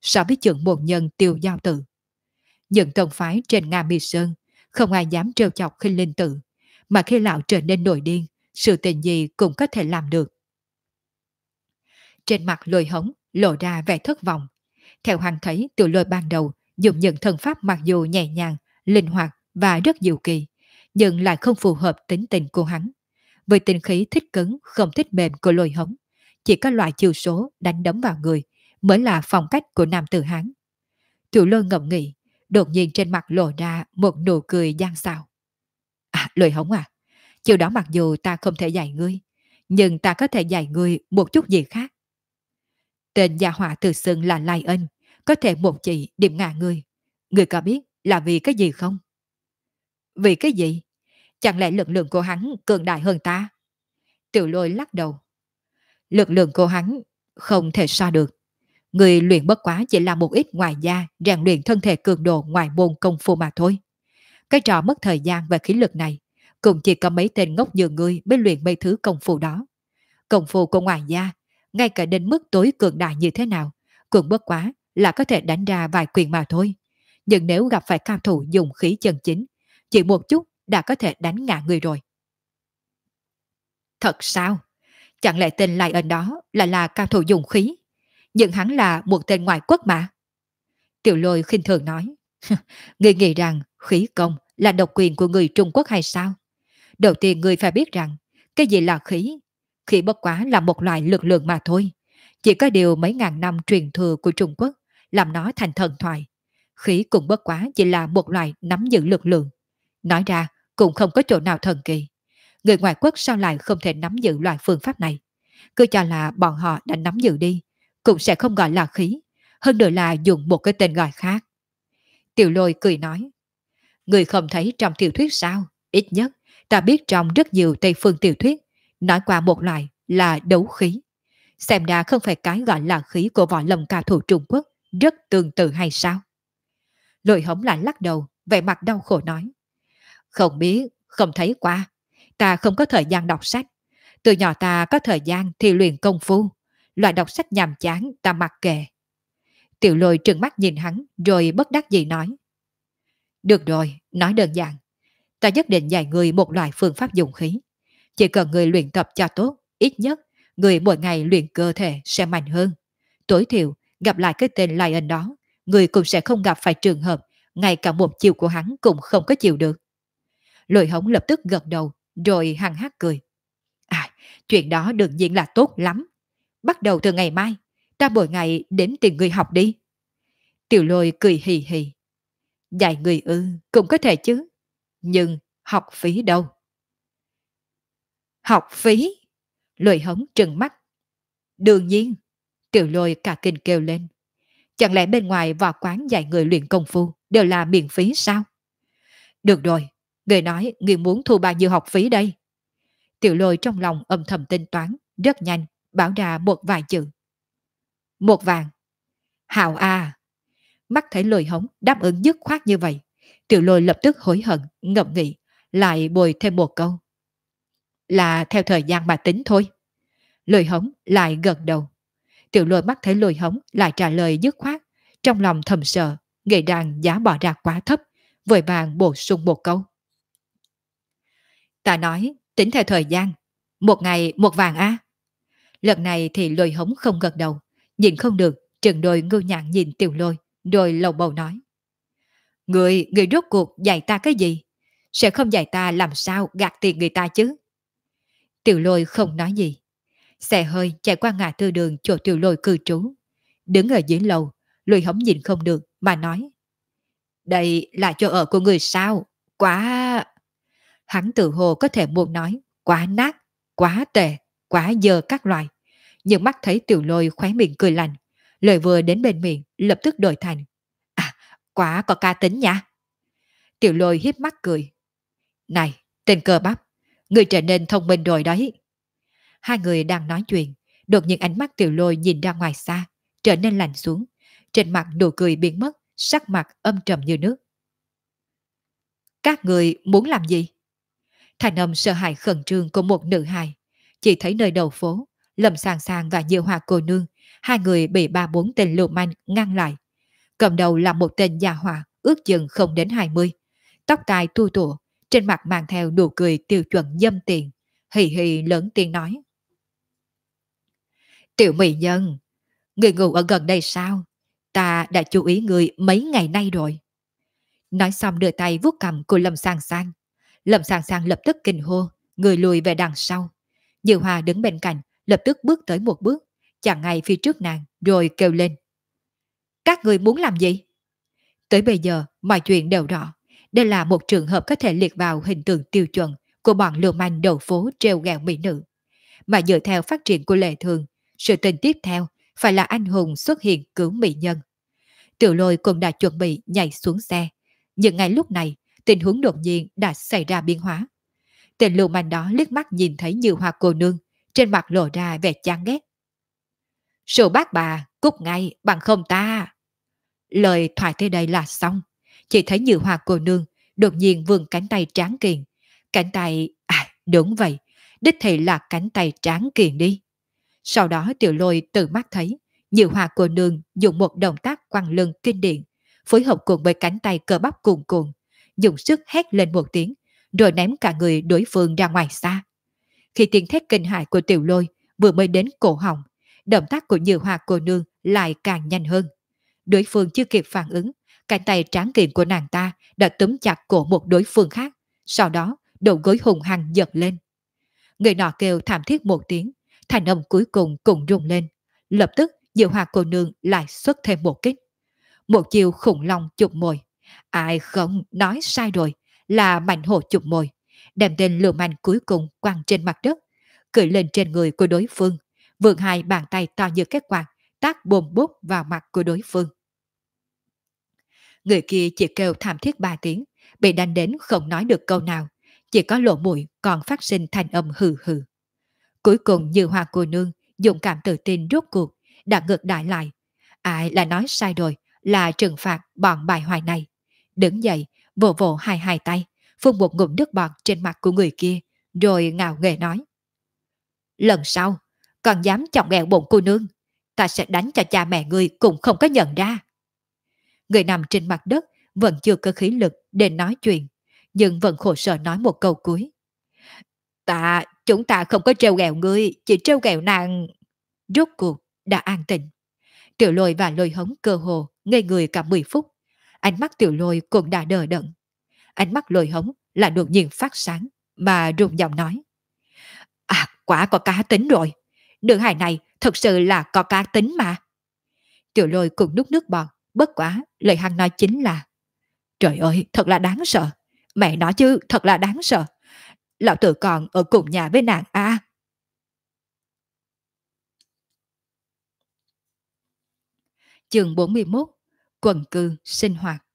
so với trưởng môn nhân Tiêu Giao Tự. Những tông phái trên Nga Mi Sơn không ai dám trêu chọc Khinh Linh Tự, mà khi lão trở nên nổi điên, sự tình gì cũng có thể làm được. Trên mặt Lôi Hống lộ ra vẻ thất vọng. Theo hắn thấy Tiểu Lôi ban đầu dùng những thần pháp mặc dù nhẹ nhàng, linh hoạt và rất diệu kỳ, nhưng lại không phù hợp tính tình của hắn. Với tính khí thích cứng, không thích mềm của Lôi Hống, chỉ có loại chiêu số đánh đấm vào người mới là phong cách của nam tử Hán. Tiểu Lôi ngẫm nghĩ, đột nhiên trên mặt lộ ra một nụ cười gian xảo. À, Lôi Hống à, chiều đó mặc dù ta không thể dạy ngươi, nhưng ta có thể dạy ngươi một chút gì khác. Tên gia họa tự xưng là Lai Ân, có thể một chỉ điểm ngã ngươi. Ngươi có biết là vì cái gì không? Vì cái gì? Chẳng lẽ lực lượng của hắn cường đại hơn ta? Tiểu Lôi lắc đầu. Lực lượng của hắn không thể so được. Người luyện bất quá chỉ là một ít ngoài da rèn luyện thân thể cường độ ngoài môn công phu mà thôi. Cái trò mất thời gian và khí lực này cũng chỉ có mấy tên ngốc như ngươi mới luyện mấy thứ công phu đó. Công phu của ngoài da, ngay cả đến mức tối cường đại như thế nào, cũng bất quá là có thể đánh ra vài quyền mà thôi. Nhưng nếu gặp phải cao thủ dùng khí chân chính, chỉ một chút đã có thể đánh ngã người rồi. Thật sao? Chẳng lẽ tên Lai Ân đó là cao thủ dùng khí? Nhưng hắn là một tên ngoại quốc mà. Tiểu Lôi khinh thường nói. Ngươi nghĩ rằng khí công là độc quyền của người Trung Quốc hay sao? Đầu tiên ngươi phải biết rằng, cái gì là khí? Khí bất quá là một loại lực lượng mà thôi. Chỉ có điều mấy ngàn năm truyền thừa của Trung Quốc làm nó thành thần thoại. Khí cũng bất quá chỉ là một loại nắm giữ lực lượng. Nói ra cũng không có chỗ nào thần kỳ. Người ngoại quốc sao lại không thể nắm giữ loại phương pháp này? Cứ cho là bọn họ đã nắm giữ đi, cũng sẽ không gọi là khí, hơn nữa là dùng một cái tên gọi khác. Tiểu Lôi cười nói, người không thấy trong tiểu thuyết sao? Ít nhất, ta biết trong rất nhiều Tây phương tiểu thuyết, nói qua một loại là đấu khí. Xem ra không phải cái gọi là khí của võ lâm cao thủ Trung Quốc rất tương tự hay sao? Lôi Hống lại lắc đầu, vẻ mặt đau khổ nói, không biết, không thấy qua. Ta không có thời gian đọc sách. Từ nhỏ ta có thời gian thì luyện công phu. Loại đọc sách nhàm chán ta mặc kệ. Tiểu Lôi trừng mắt nhìn hắn rồi bất đắc dĩ nói. Được rồi, nói đơn giản. Ta nhất định dạy người một loại phương pháp dùng khí. Chỉ cần người luyện tập cho tốt, ít nhất người mỗi ngày luyện cơ thể sẽ mạnh hơn. Tối thiểu, gặp lại cái tên Lion đó, người cũng sẽ không gặp phải trường hợp ngay cả một chiều của hắn cũng không có chịu được. Lôi Hống lập tức gật đầu, rồi hăng hắc cười. À, chuyện đó đương nhiên là tốt lắm. Bắt đầu từ ngày mai, ta mỗi ngày đến tìm người học đi. Tiểu Lôi cười hì hì. Dạy người cũng có thể chứ. Nhưng học phí đâu? Học phí? Lôi Hống trừng mắt. Đương nhiên. Tiểu Lôi cả kinh kêu lên. Chẳng lẽ bên ngoài vào quán dạy người luyện công phu đều là miễn phí sao? Được rồi, người nói người muốn thu bao nhiêu học phí đây? Tiểu Lôi trong lòng âm thầm tính toán, rất nhanh, bảo ra một vài chữ. 1 vàng. Hào à! Mắt thấy Lôi Hống đáp ứng dứt khoát như vậy, Tiểu Lôi lập tức hối hận, ngẫm nghĩ, lại bồi thêm một câu. Là theo thời gian mà tính thôi. Lôi Hống lại gật đầu. Tiểu Lôi mắt thấy Lôi Hống lại trả lời dứt khoát, trong lòng thầm sợ, nghĩ rằng giá bỏ ra quá thấp, vội vàng bổ sung một câu. Ta nói, tính theo thời gian, 1 ngày 1 vàng a. Lần này thì Lôi Hống không gật đầu, nhìn không được, trừng đôi ngưu nhạn nhìn Tiểu Lôi, rồi lầu bầu nói. Người rốt cuộc dạy ta cái gì? Sẽ không dạy ta làm sao gạt tiền người ta chứ? Tiểu Lôi không nói gì. Xe hơi chạy qua ngã tư đường chỗ Tiểu Lôi cư trú. Đứng ở dưới lầu, Lôi Hống nhìn không được mà nói. Đây là chỗ ở của người sao? Quá... Hắn tự hồ có thể muốn nói quá nát, quá tệ, quá dơ các loại. Nhưng mắt thấy Tiểu Lôi khóe miệng cười lạnh, lời vừa đến bên miệng lập tức đổi thành. À, quá có cá tính nha. Tiểu Lôi hiếp mắt cười. Này, tên cơ bắp, người trở nên thông minh rồi đấy. Hai người đang nói chuyện, đột nhiên ánh mắt Tiểu Lôi nhìn ra ngoài xa, trở nên lạnh xuống. Trên mặt nụ cười biến mất, sắc mặt âm trầm như nước. Các người muốn làm gì? Thành âm sợ hãi khẩn trương của một nữ hài. Chỉ thấy nơi đầu phố, Lâm Sàng Sàng và Diệu Hòa cô nương, Hai người bị ba bốn tên lưu manh ngăn lại. Cầm đầu là một tên già hỏa ước chừng không đến 20, tóc tai tua tủa, trên mặt mang theo nụ cười tiêu chuẩn dâm tiện, hì hì lớn tiếng nói: Tiểu mỹ nhân, người ngủ ở gần đây sao? Ta đã chú ý người mấy ngày nay rồi. Nói xong đưa tay vuốt cằm của Lâm Sang Sang. Lâm Sang Sang lập tức kinh hô, người lùi về đằng sau. Như Hoa đứng bên cạnh, lập tức bước tới một bước, chặn ngay phía trước nàng, rồi kêu lên: Các người muốn làm gì? Tới bây giờ, mọi chuyện đều rõ. Đây là một trường hợp có thể liệt vào hình tượng tiêu chuẩn của bọn lưu manh đầu phố trêu ghẹo mỹ nữ. Mà dựa theo phát triển của lệ thường, sự tình tiếp theo phải là anh hùng xuất hiện cứu mỹ nhân. Tiểu Lôi cũng đã chuẩn bị nhảy xuống xe. Nhưng ngay lúc này, tình huống đột nhiên đã xảy ra biến hóa. Tên lưu manh đó liếc mắt nhìn thấy Như Hoa cô nương, trên mặt lộ ra vẻ chán ghét. Sư bác bà, cút ngay, bằng không ta. Lời thoại tới đây là xong. Chỉ thấy Như Hoa cô nương đột nhiên vươn cánh tay tráng kiện. Cánh tay... đúng vậy, đích thị là cánh tay tráng kiện đi. Sau đó Tiểu Lôi tự mắt thấy Như Hoa cô nương dùng một động tác quăng lưng kinh điển, phối hợp cùng với cánh tay cơ bắp cuồn cuộn, dùng sức hét lên một tiếng, rồi ném cả người đối phương ra ngoài xa. Khi tiếng thét kinh hãi của Tiểu Lôi vừa mới đến cổ họng, động tác của Như Hoa cô nương lại càng nhanh hơn. Đối phương chưa kịp phản ứng, cánh tay tráng kiện của nàng ta đã túm chặt cổ một đối phương khác, sau đó đầu gối hùng hăng giật lên. Người nọ kêu thảm thiết một tiếng, thành âm cuối cùng cũng rung lên. Lập tức Diệu Hoa cô nương lại xuất thêm một kích. Một chiều khủng long chụp mồi. Ai không, nói sai rồi, là mạnh hổ chụp mồi. Đem tên lưu manh cuối cùng quăng trên mặt đất, cưỡi lên trên người của đối phương, vươn hai bàn tay to như cái quạt, tác bồm bút vào mặt của đối phương. Người kia chỉ kêu thảm thiết 3 tiếng, bị đánh đến không nói được câu nào, chỉ có lỗ mũi còn phát sinh thanh âm hừ hừ. Cuối cùng Như Hoa cô nương dùng cảm tự tin rốt cuộc đã ngược đại lại. Ai là nói sai rồi, là trừng phạt bọn bài hoài này. Đứng dậy, vỗ vỗ hai tay, phun một ngụm nước bọt trên mặt của người kia, rồi ngạo nghễ nói: Lần sau, còn dám chọc ghẹo bụng cô nương, ta sẽ đánh cho cha mẹ ngươi cũng không có nhận ra. Người nằm trên mặt đất vẫn chưa có khí lực để nói chuyện, nhưng vẫn khổ sở nói một câu cuối: Chúng ta không có trêu ghẹo ngươi, chỉ trêu ghẹo nàng. Rốt cuộc đã an tĩnh. Tiểu Lôi và Lôi Hống cơ hồ ngây người cả 10 phút. Ánh mắt Tiểu Lôi cũng đã đờ đẫn. Ánh mắt Lôi Hống là đột nhiên phát sáng, mà rung giọng nói: Quả có cá tính rồi. Nữ hài này thật sự là có cá tính mà. Tiểu Lôi cũng nuốt nước bọt, bất quá lời hắn nói chính là: Trời ơi, thật là đáng sợ. Mẹ nói chứ, thật là đáng sợ. Lão tử còn ở cùng nhà với nàng a. Chương 41: Quần cư sinh hoạt.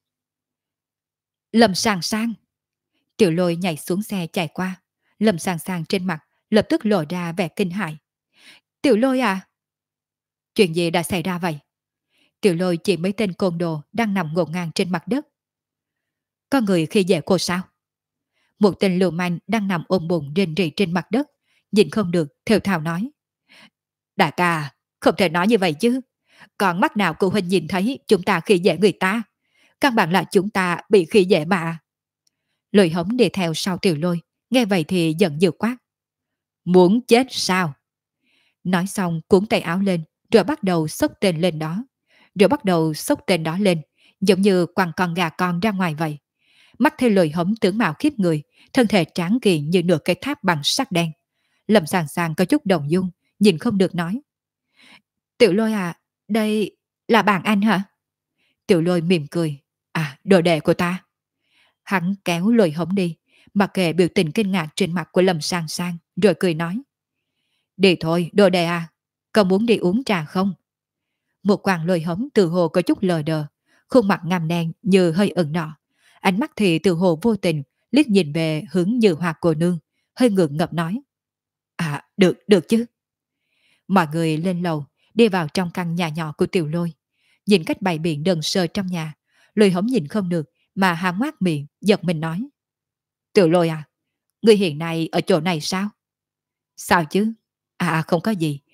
Lâm Sang Sang. Tiểu Lôi nhảy xuống xe chạy qua. Lâm Sang Sang trên mặt lập tức lộ ra vẻ kinh hãi. Tiểu Lôi à? Chuyện gì đã xảy ra vậy? Tiểu Lôi chỉ mấy tên côn đồ đang nằm ngổn ngang trên mặt đất. Có người khi dễ cô sao? Một tên lưu manh đang nằm ôm bụng rên rỉ trên mặt đất, nhìn không được thều thào nói: Đại ca, không thể nói như vậy chứ. Còn mắt nào cụ huynh nhìn thấy chúng ta khi dễ người ta? Căn bản là chúng ta bị khi dễ mà. Lôi Hống đi theo sau Tiểu Lôi, nghe vậy thì giận dữ quát: Muốn chết sao? Nói xong cuốn tay áo lên, rồi bắt đầu xốc tên lên đó. Rồi bắt đầu xốc tên đó lên, giống như quăng con gà con ra ngoài vậy. Mắt thấy Lôi Hống tướng mạo khiếp người, thân thể tráng kiện như nửa cây tháp bằng sắt đen. Lâm Sàng Sàng có chút động dung, nhìn không được nói: Tiểu Lôi à, đây là bạn anh hả? Tiểu Lôi mỉm cười: Đồ đệ của ta. Hắn kéo Lôi Hống đi, mặc kệ biểu tình kinh ngạc trên mặt của Lâm Sang Sang, rồi cười nói: Đi thôi, đồ đệ à, cậu muốn đi uống trà không? Một quàng Lôi Hống từ hồ có chút lờ đờ, khuôn mặt ngăm đen như hơi ửng đỏ, ánh mắt thì từ hồ vô tình liếc nhìn về hướng Như Hoa cô nương, hơi ngượng ngập nói: Được chứ. Mọi người lên lầu, đi vào trong căn nhà nhỏ của Tiểu Lôi. Nhìn cách bày biện đơn sơ trong nhà, Lôi Hống nhìn không được mà há ngoác miệng, giật mình nói: Tiểu Lôi à, người hiện nay ở chỗ này sao? Sao chứ? Không có gì,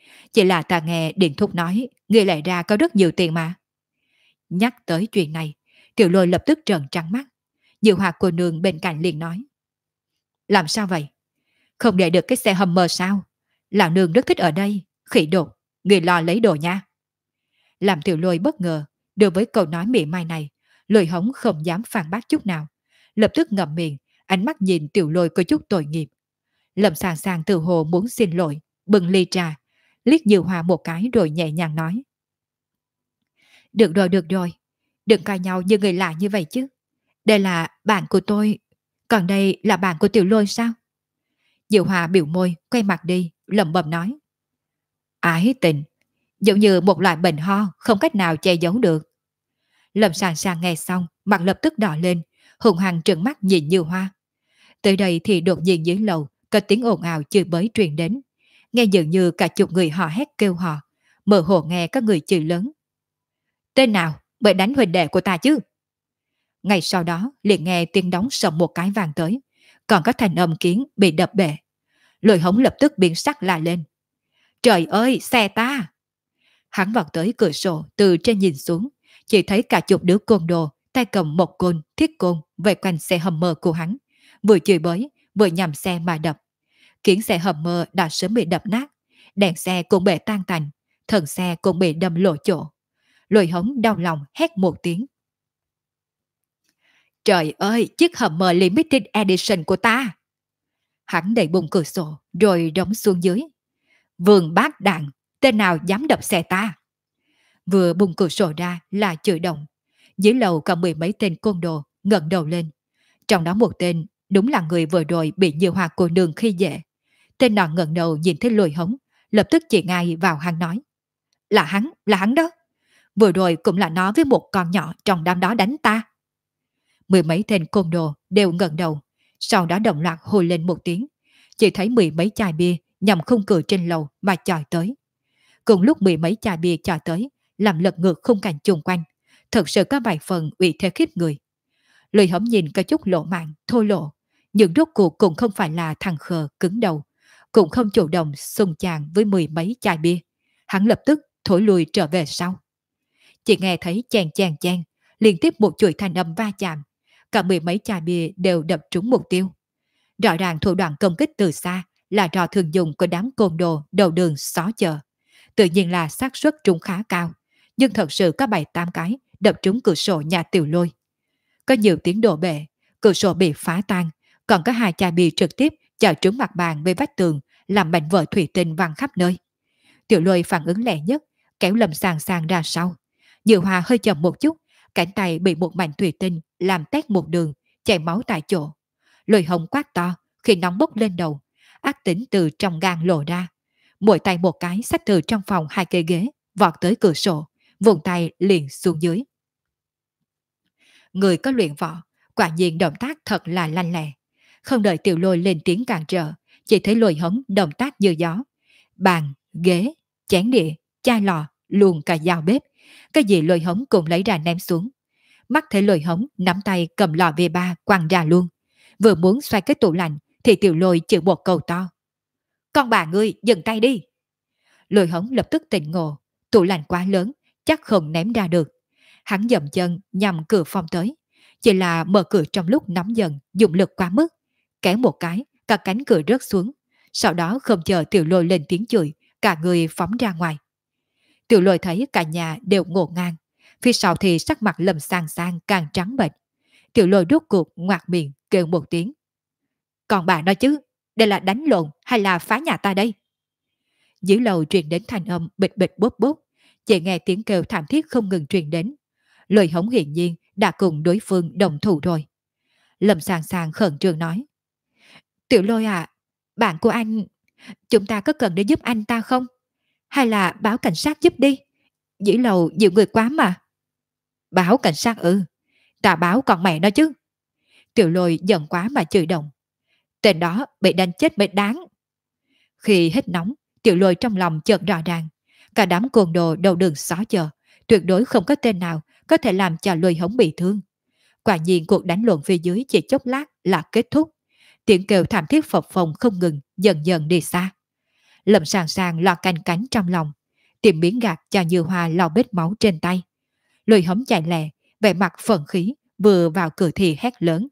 Chỉ là ta nghe Điện Thúc nói, người lại ra có rất nhiều tiền mà. Nhắc tới chuyện này, Tiểu Lôi lập tức trợn trắng mắt. Diệu Hòa cô nương bên cạnh liền nói. Làm sao vậy? Không để được cái xe Hummer sao? Lão nương rất thích ở đây. Khỉ đột, người lo lấy đồ nha. Làm Tiểu Lôi bất ngờ, đối với câu nói mỉa mai này, Lôi Hống không dám phản bác chút nào. Lập tức ngậm miệng, ánh mắt nhìn Tiểu Lôi có chút tội nghiệp. Lâm Sàng Sàng từ hồ muốn xin lỗi, bưng ly trà, liếc Diệu Hòa một cái rồi nhẹ nhàng nói. Được rồi, đừng coi nhau như người lạ như vậy chứ. Đây là bạn của tôi, còn đây là bạn của Tiểu Lôi sao? Diệu Hòa biểu môi, quay mặt đi, lẩm bẩm nói. Ái tình, giống như một loại bệnh ho không cách nào che giấu được. Lâm Sàng Sàng nghe xong, mặt lập tức đỏ lên, hùng hăng trừng mắt nhìn Như Hoa. Tới đây thì đột nhiên dưới lầu có tiếng ồn ào chửi bới truyền đến. Nghe dường như cả chục người hò hét kêu hò, mơ hồ nghe các người chửi lớn. Tên nào bởi đánh huynh đệ của ta chứ? Ngay sau đó liền nghe tiếng đóng sầm một cái vang tới, còn có thanh âm kiến bị đập bể. Lôi Hống lập tức biến sắc la lên. Trời ơi, xe ta! Hắn vọt tới cửa sổ từ trên nhìn xuống, chỉ thấy cả chục đứa côn đồ tay cầm một côn, thiết côn vây quanh xe Hummer của hắn, vừa chửi bới vừa nhằm xe mà đập. Kiến xe Hummer đã sớm bị đập nát, đèn xe cũng bị tan tành, thân xe cũng bị đâm lộ chỗ. Lôi Hống đau lòng hét một tiếng. Trời ơi, chiếc Hummer Limited Edition của ta! Hắn đẩy bùng cửa sổ rồi đóng xuống dưới. Vương bát đạn, tên nào dám đập xe ta? Vừa bùng cửa sổ ra là chửi động. Dưới lầu có mười mấy tên côn đồ ngẩng đầu lên. Trong đó một tên đúng là người vừa rồi bị Nhiều Hoa cô nương khi dễ. Tên nọ ngẩng đầu nhìn thấy Lôi Hống, lập tức chỉ ngay vào hắn nói. Là hắn đó. Vừa rồi cũng là nó với một con nhỏ trong đám đó đánh ta. Mười mấy tên côn đồ đều ngẩng đầu, sau đó đồng loạt hô lên một tiếng. Chỉ thấy mười mấy chai bia nhằm khung cửa trên lầu mà chọi tới. Cùng lúc mười mấy chai bia chọi tới, làm lật ngược khung cảnh chung quanh, thật sự có vài phần uy thế khiếp người. Lôi Hống nhìn có chút lộ mạng, thô lộ, nhưng rốt cuộc cũng không phải là thằng khờ cứng đầu, cũng không chủ động xung chàng với mười mấy chai bia. Hắn lập tức thối lùi trở về sau. Chỉ nghe thấy chèn chèn chèn, liên tiếp một chuỗi thanh âm va chạm, cả mười mấy chai bia đều đập trúng mục tiêu. Rõ ràng thủ đoạn công kích từ xa là trò thường dùng của đám côn đồ đầu đường xó chợ. Tự nhiên là xác suất trúng khá cao, nhưng thật sự có 7-8 cái đập trúng cửa sổ nhà Tiểu Lôi. Có nhiều tiếng đổ bể, cửa sổ bị phá tan, còn có hai chai bia trực tiếp chạm trúng mặt bàn bên vách tường, làm mảnh vỡ thủy tinh văng khắp nơi. Tiểu Lôi phản ứng lẹ nhất, kéo Lâm Sàng Sàng ra sau. Diệu Hòa hơi chậm một chút, cánh tay bị một mảnh thủy tinh làm tét một đường, chảy máu tại chỗ. Lôi Hống quát to khi nóng bốc lên đầu, ác tính từ trong gan lộ ra. Mỗi tay một cái xách từ trong phòng hai cây ghế, vọt tới cửa sổ, vùng tay liền xuống dưới. Người có luyện võ, quả nhiên động tác thật là lanh lẹ. Không đợi Tiểu Lôi lên tiếng cản trở, chỉ thấy Lôi Hống động tác như gió. Bàn, ghế, chén đĩa, chai lọ, luôn cả dao bếp, cái gì Lôi Hống cũng lấy ra ném xuống. Mắt thấy Lôi Hống nắm tay cầm lọ V3 quăng ra luôn. Vừa muốn xoay cái tủ lạnh thì Tiểu Lôi chửi một câu to. Con bà ngươi dừng tay đi. Lôi Hống lập tức tỉnh ngộ, tủ lạnh quá lớn, chắc không ném ra được. Hắn dậm chân nhằm cửa phòng tới, chỉ là mở cửa trong lúc nóng dần, dùng lực quá mức, kéo một cái, cả cánh cửa rớt xuống. Sau đó không chờ Tiểu Lôi lên tiếng chửi, cả người phóng ra ngoài. Tiểu Lôi thấy cả nhà đều ngộ ngang, phía sau thì sắc mặt Lâm Sàng Sàng càng trắng bệch. Tiểu Lôi rốt cuộc ngoạc miệng kêu một tiếng. Còn bà nói chứ, đây là đánh lộn hay là phá nhà ta đây? Dưới lầu truyền đến thanh âm bịch bịch bốp bốp, chỉ nghe tiếng kêu thảm thiết không ngừng truyền đến. Lôi Hống hiển nhiên đã cùng đối phương đồng thủ rồi. Lâm Sàng Sàng khẩn trương nói. Tiểu Lôi à, bạn của anh, chúng ta có cần để giúp anh ta không? Hay là báo cảnh sát giúp đi? Dưới lầu nhiều người quá mà. Báo cảnh sát ta báo còn mẹ nó chứ. Tiểu Lôi giận quá mà chửi động. Tên đó bị đánh chết mới đáng. Khi hết nóng, Tiểu Lôi trong lòng chợt rõ ràng. Cả đám côn đồ đầu đường xó chợ, tuyệt đối không có tên nào có thể làm cho Lôi Hống bị thương. Quả nhiên cuộc đánh lộn phía dưới chỉ chốc lát là kết thúc. Tiếng kêu thảm thiết phập phồng không ngừng, dần dần đi xa. Lâm Sàng Sàng lo canh cánh trong lòng, tìm miếng gạt cho Như Hoa lau vết máu trên tay. Lôi Hống chạy lẹ, vẻ mặt phẫn khí, vừa vào cửa thì hét lớn.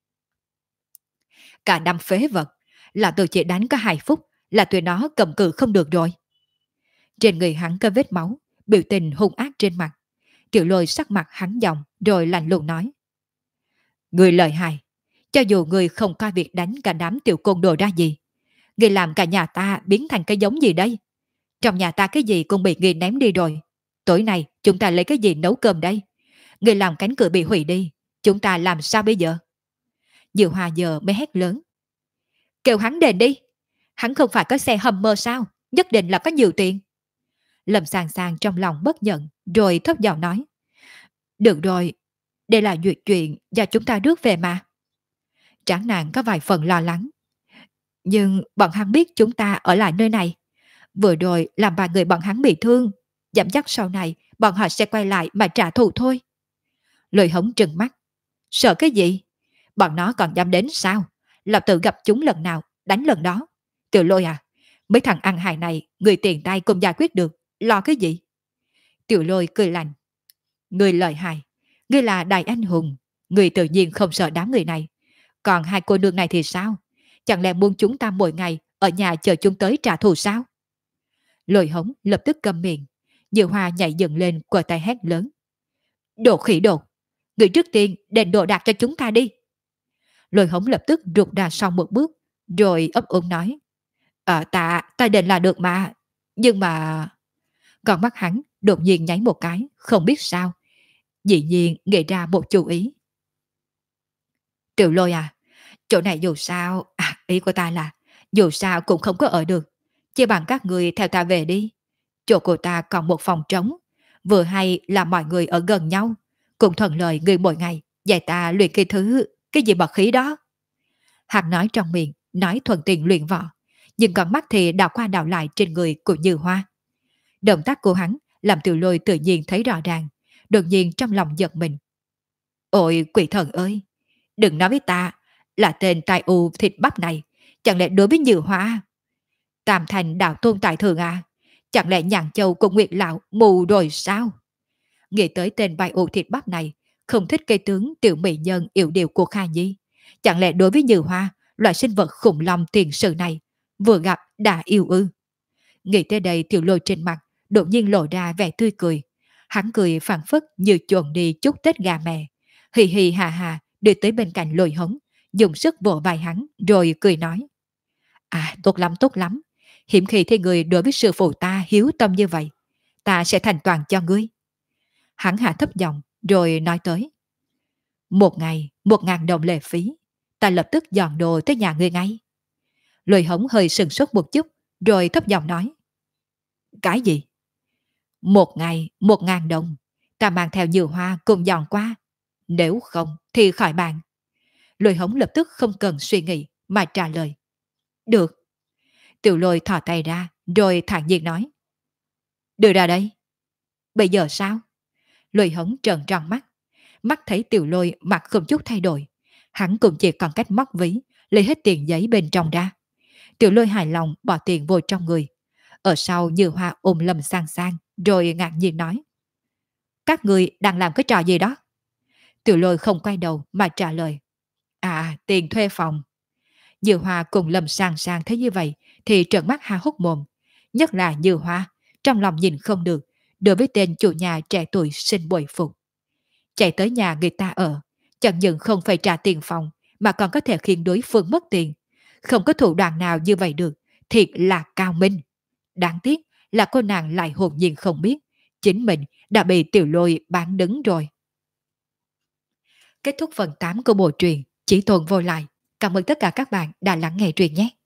Cả năm phế vật, là tôi chỉ đánh có 2 phút, là tụi nó cầm cự không được rồi. Trên người hắn có vết máu, biểu tình hung ác trên mặt. Tiểu Lôi sắc mặt hắn giọng rồi lạnh lùng nói. Người lợi hại, cho dù người không coi việc đánh cả đám tiểu côn đồ ra gì, người làm cả nhà ta biến thành cái giống gì đây? Trong nhà ta cái gì cũng bị người ném đi rồi. Tối nay chúng ta lấy cái gì nấu cơm đây? Người làm cánh cửa bị hủy đi, chúng ta làm sao bây giờ? Diệu Hòa giờ mới hét lớn. Kêu hắn đền đi. Hắn không phải có xe Hummer sao? Nhất định là có nhiều tiền. Lâm Sàng Sàng trong lòng bất nhận, rồi thấp giọng nói. Được rồi, đây là duyệt chuyện do chúng ta rước về mà. Tráng nàng có vài phần lo lắng. Nhưng bọn hắn biết chúng ta ở lại nơi này. Vừa rồi làm vài người bọn hắn bị thương. Dám chắc sau này bọn họ sẽ quay lại mà trả thù thôi. Lôi Hống trừng mắt. Sợ cái gì? Bọn nó còn dám đến sao? Lão tự gặp chúng lần nào, đánh lần đó. Tiểu Lôi à, mấy thằng ăn hại này, người tiền tay cũng giải quyết được. Lo cái gì? Tiểu Lôi cười lạnh. Người lợi hại, người là đại anh hùng. Người tự nhiên không sợ đám người này. Còn hai cô nương này thì sao? Chẳng lẽ muốn chúng ta mỗi ngày ở nhà chờ chúng tới trả thù sao? Lôi Hống lập tức câm miệng. Diệu Hoa nhảy dựng lên quờ tay hét lớn. Đồ khỉ đồ! Người trước tiên đền đồ đạc cho chúng ta đi. Lôi Hống lập tức rụt ra sau một bước, rồi ấp úng nói. Ta đền là được mà. Nhưng mà... Con mắt hắn đột nhiên nháy một cái, không biết sao. Dĩ nhiên nghĩ ra một chú ý. Tiểu Lôi à, chỗ này dù sao... ý của ta là dù sao cũng không có ở được. Chỉ bằng các người theo ta về đi. Chỗ của ta còn một phòng trống. Vừa hay là mọi người ở gần nhau. Cũng thuận lợi người mỗi ngày dạy ta luyện cái thứ... cái gì bật khí đó. Hắn nói trong miệng, nói thuận tiện luyện võ. Nhưng con mắt thì đảo qua đảo lại trên người của Như Hoa. Động tác của hắn làm Tiểu Lôi tự nhiên thấy rõ ràng. Đột nhiên trong lòng giật mình. Ôi quỷ thần ơi! Đừng nói với ta là tên tai u thịt bắp này. Chẳng lẽ đối với Như Hoa? Tam thành đạo tôn tại thường à? Chẳng lẽ Nhàn Châu cùng Nguyệt Lão mù rồi sao? Nghĩ tới tên vai u thịt bắp này, không thích cây tướng tiểu mỹ nhân yểu điệu của Kha Nhi. Chẳng lẽ đối với Như Hoa, loại sinh vật khủng long tiền sự này, vừa gặp đã yêu ư? Nghĩ tới đây Tiểu Lôi trên mặt đột nhiên lộ ra vẻ tươi cười. Hắn cười phảng phất như chuồn đi chúc Tết gà mẹ. Hì hì hà hà đi tới bên cạnh Lôi Hống, dùng sức vỗ vai hắn rồi cười nói. Tốt lắm tốt lắm. Hiếm khi thấy người đối với sư phụ ta hiếu tâm như vậy. Ta sẽ thành toàn cho ngươi. Hắn hạ thấp giọng rồi nói tới. Một ngày 1.000 đồng lệ phí. Ta lập tức dọn đồ tới nhà ngươi ngay. Lôi Hống hơi sừng sốt một chút rồi thấp giọng nói. Cái gì? Một ngày 1.000 đồng. Ta mang theo Như Hoa cùng dọn qua. Nếu không thì khỏi bàn. Lôi Hống lập tức không cần suy nghĩ mà trả lời. Được. Tiểu Lôi thò tay ra rồi thản nhiên nói. Đưa ra đây. Bây giờ sao? Lôi Hống trợn tròn mắt. Mắt thấy Tiểu Lôi mặt không chút thay đổi. Hắn cũng chỉ còn cách móc ví, lấy hết tiền giấy bên trong ra. Tiểu Lôi hài lòng bỏ tiền vô trong người. Ở sau Như Hoa ôm Lâm Sang Sang rồi ngạc nhiên nói. Các người đang làm cái trò gì đó? Tiểu Lôi không quay đầu mà trả lời. Tiền thuê phòng. Như Hoa cùng Lâm Sang Sang thấy như vậy thì trợn mắt há hốc mồm. Nhất là Như Hoa, trong lòng nhìn không được, đối với tên chủ nhà trẻ tuổi xin bội phục. Chạy tới nhà người ta ở, chẳng những không phải trả tiền phòng mà còn có thể khiến đối phương mất tiền. Không có thủ đoạn nào như vậy được, thiệt là cao minh. Đáng tiếc là cô nàng lại hồn nhiên không biết, chính mình đã bị Tiểu Lôi bán đứng rồi. Kết thúc phần 8 của bộ truyện Chỉ Tồn Vô Lại. Cảm ơn tất cả các bạn đã lắng nghe truyện nhé.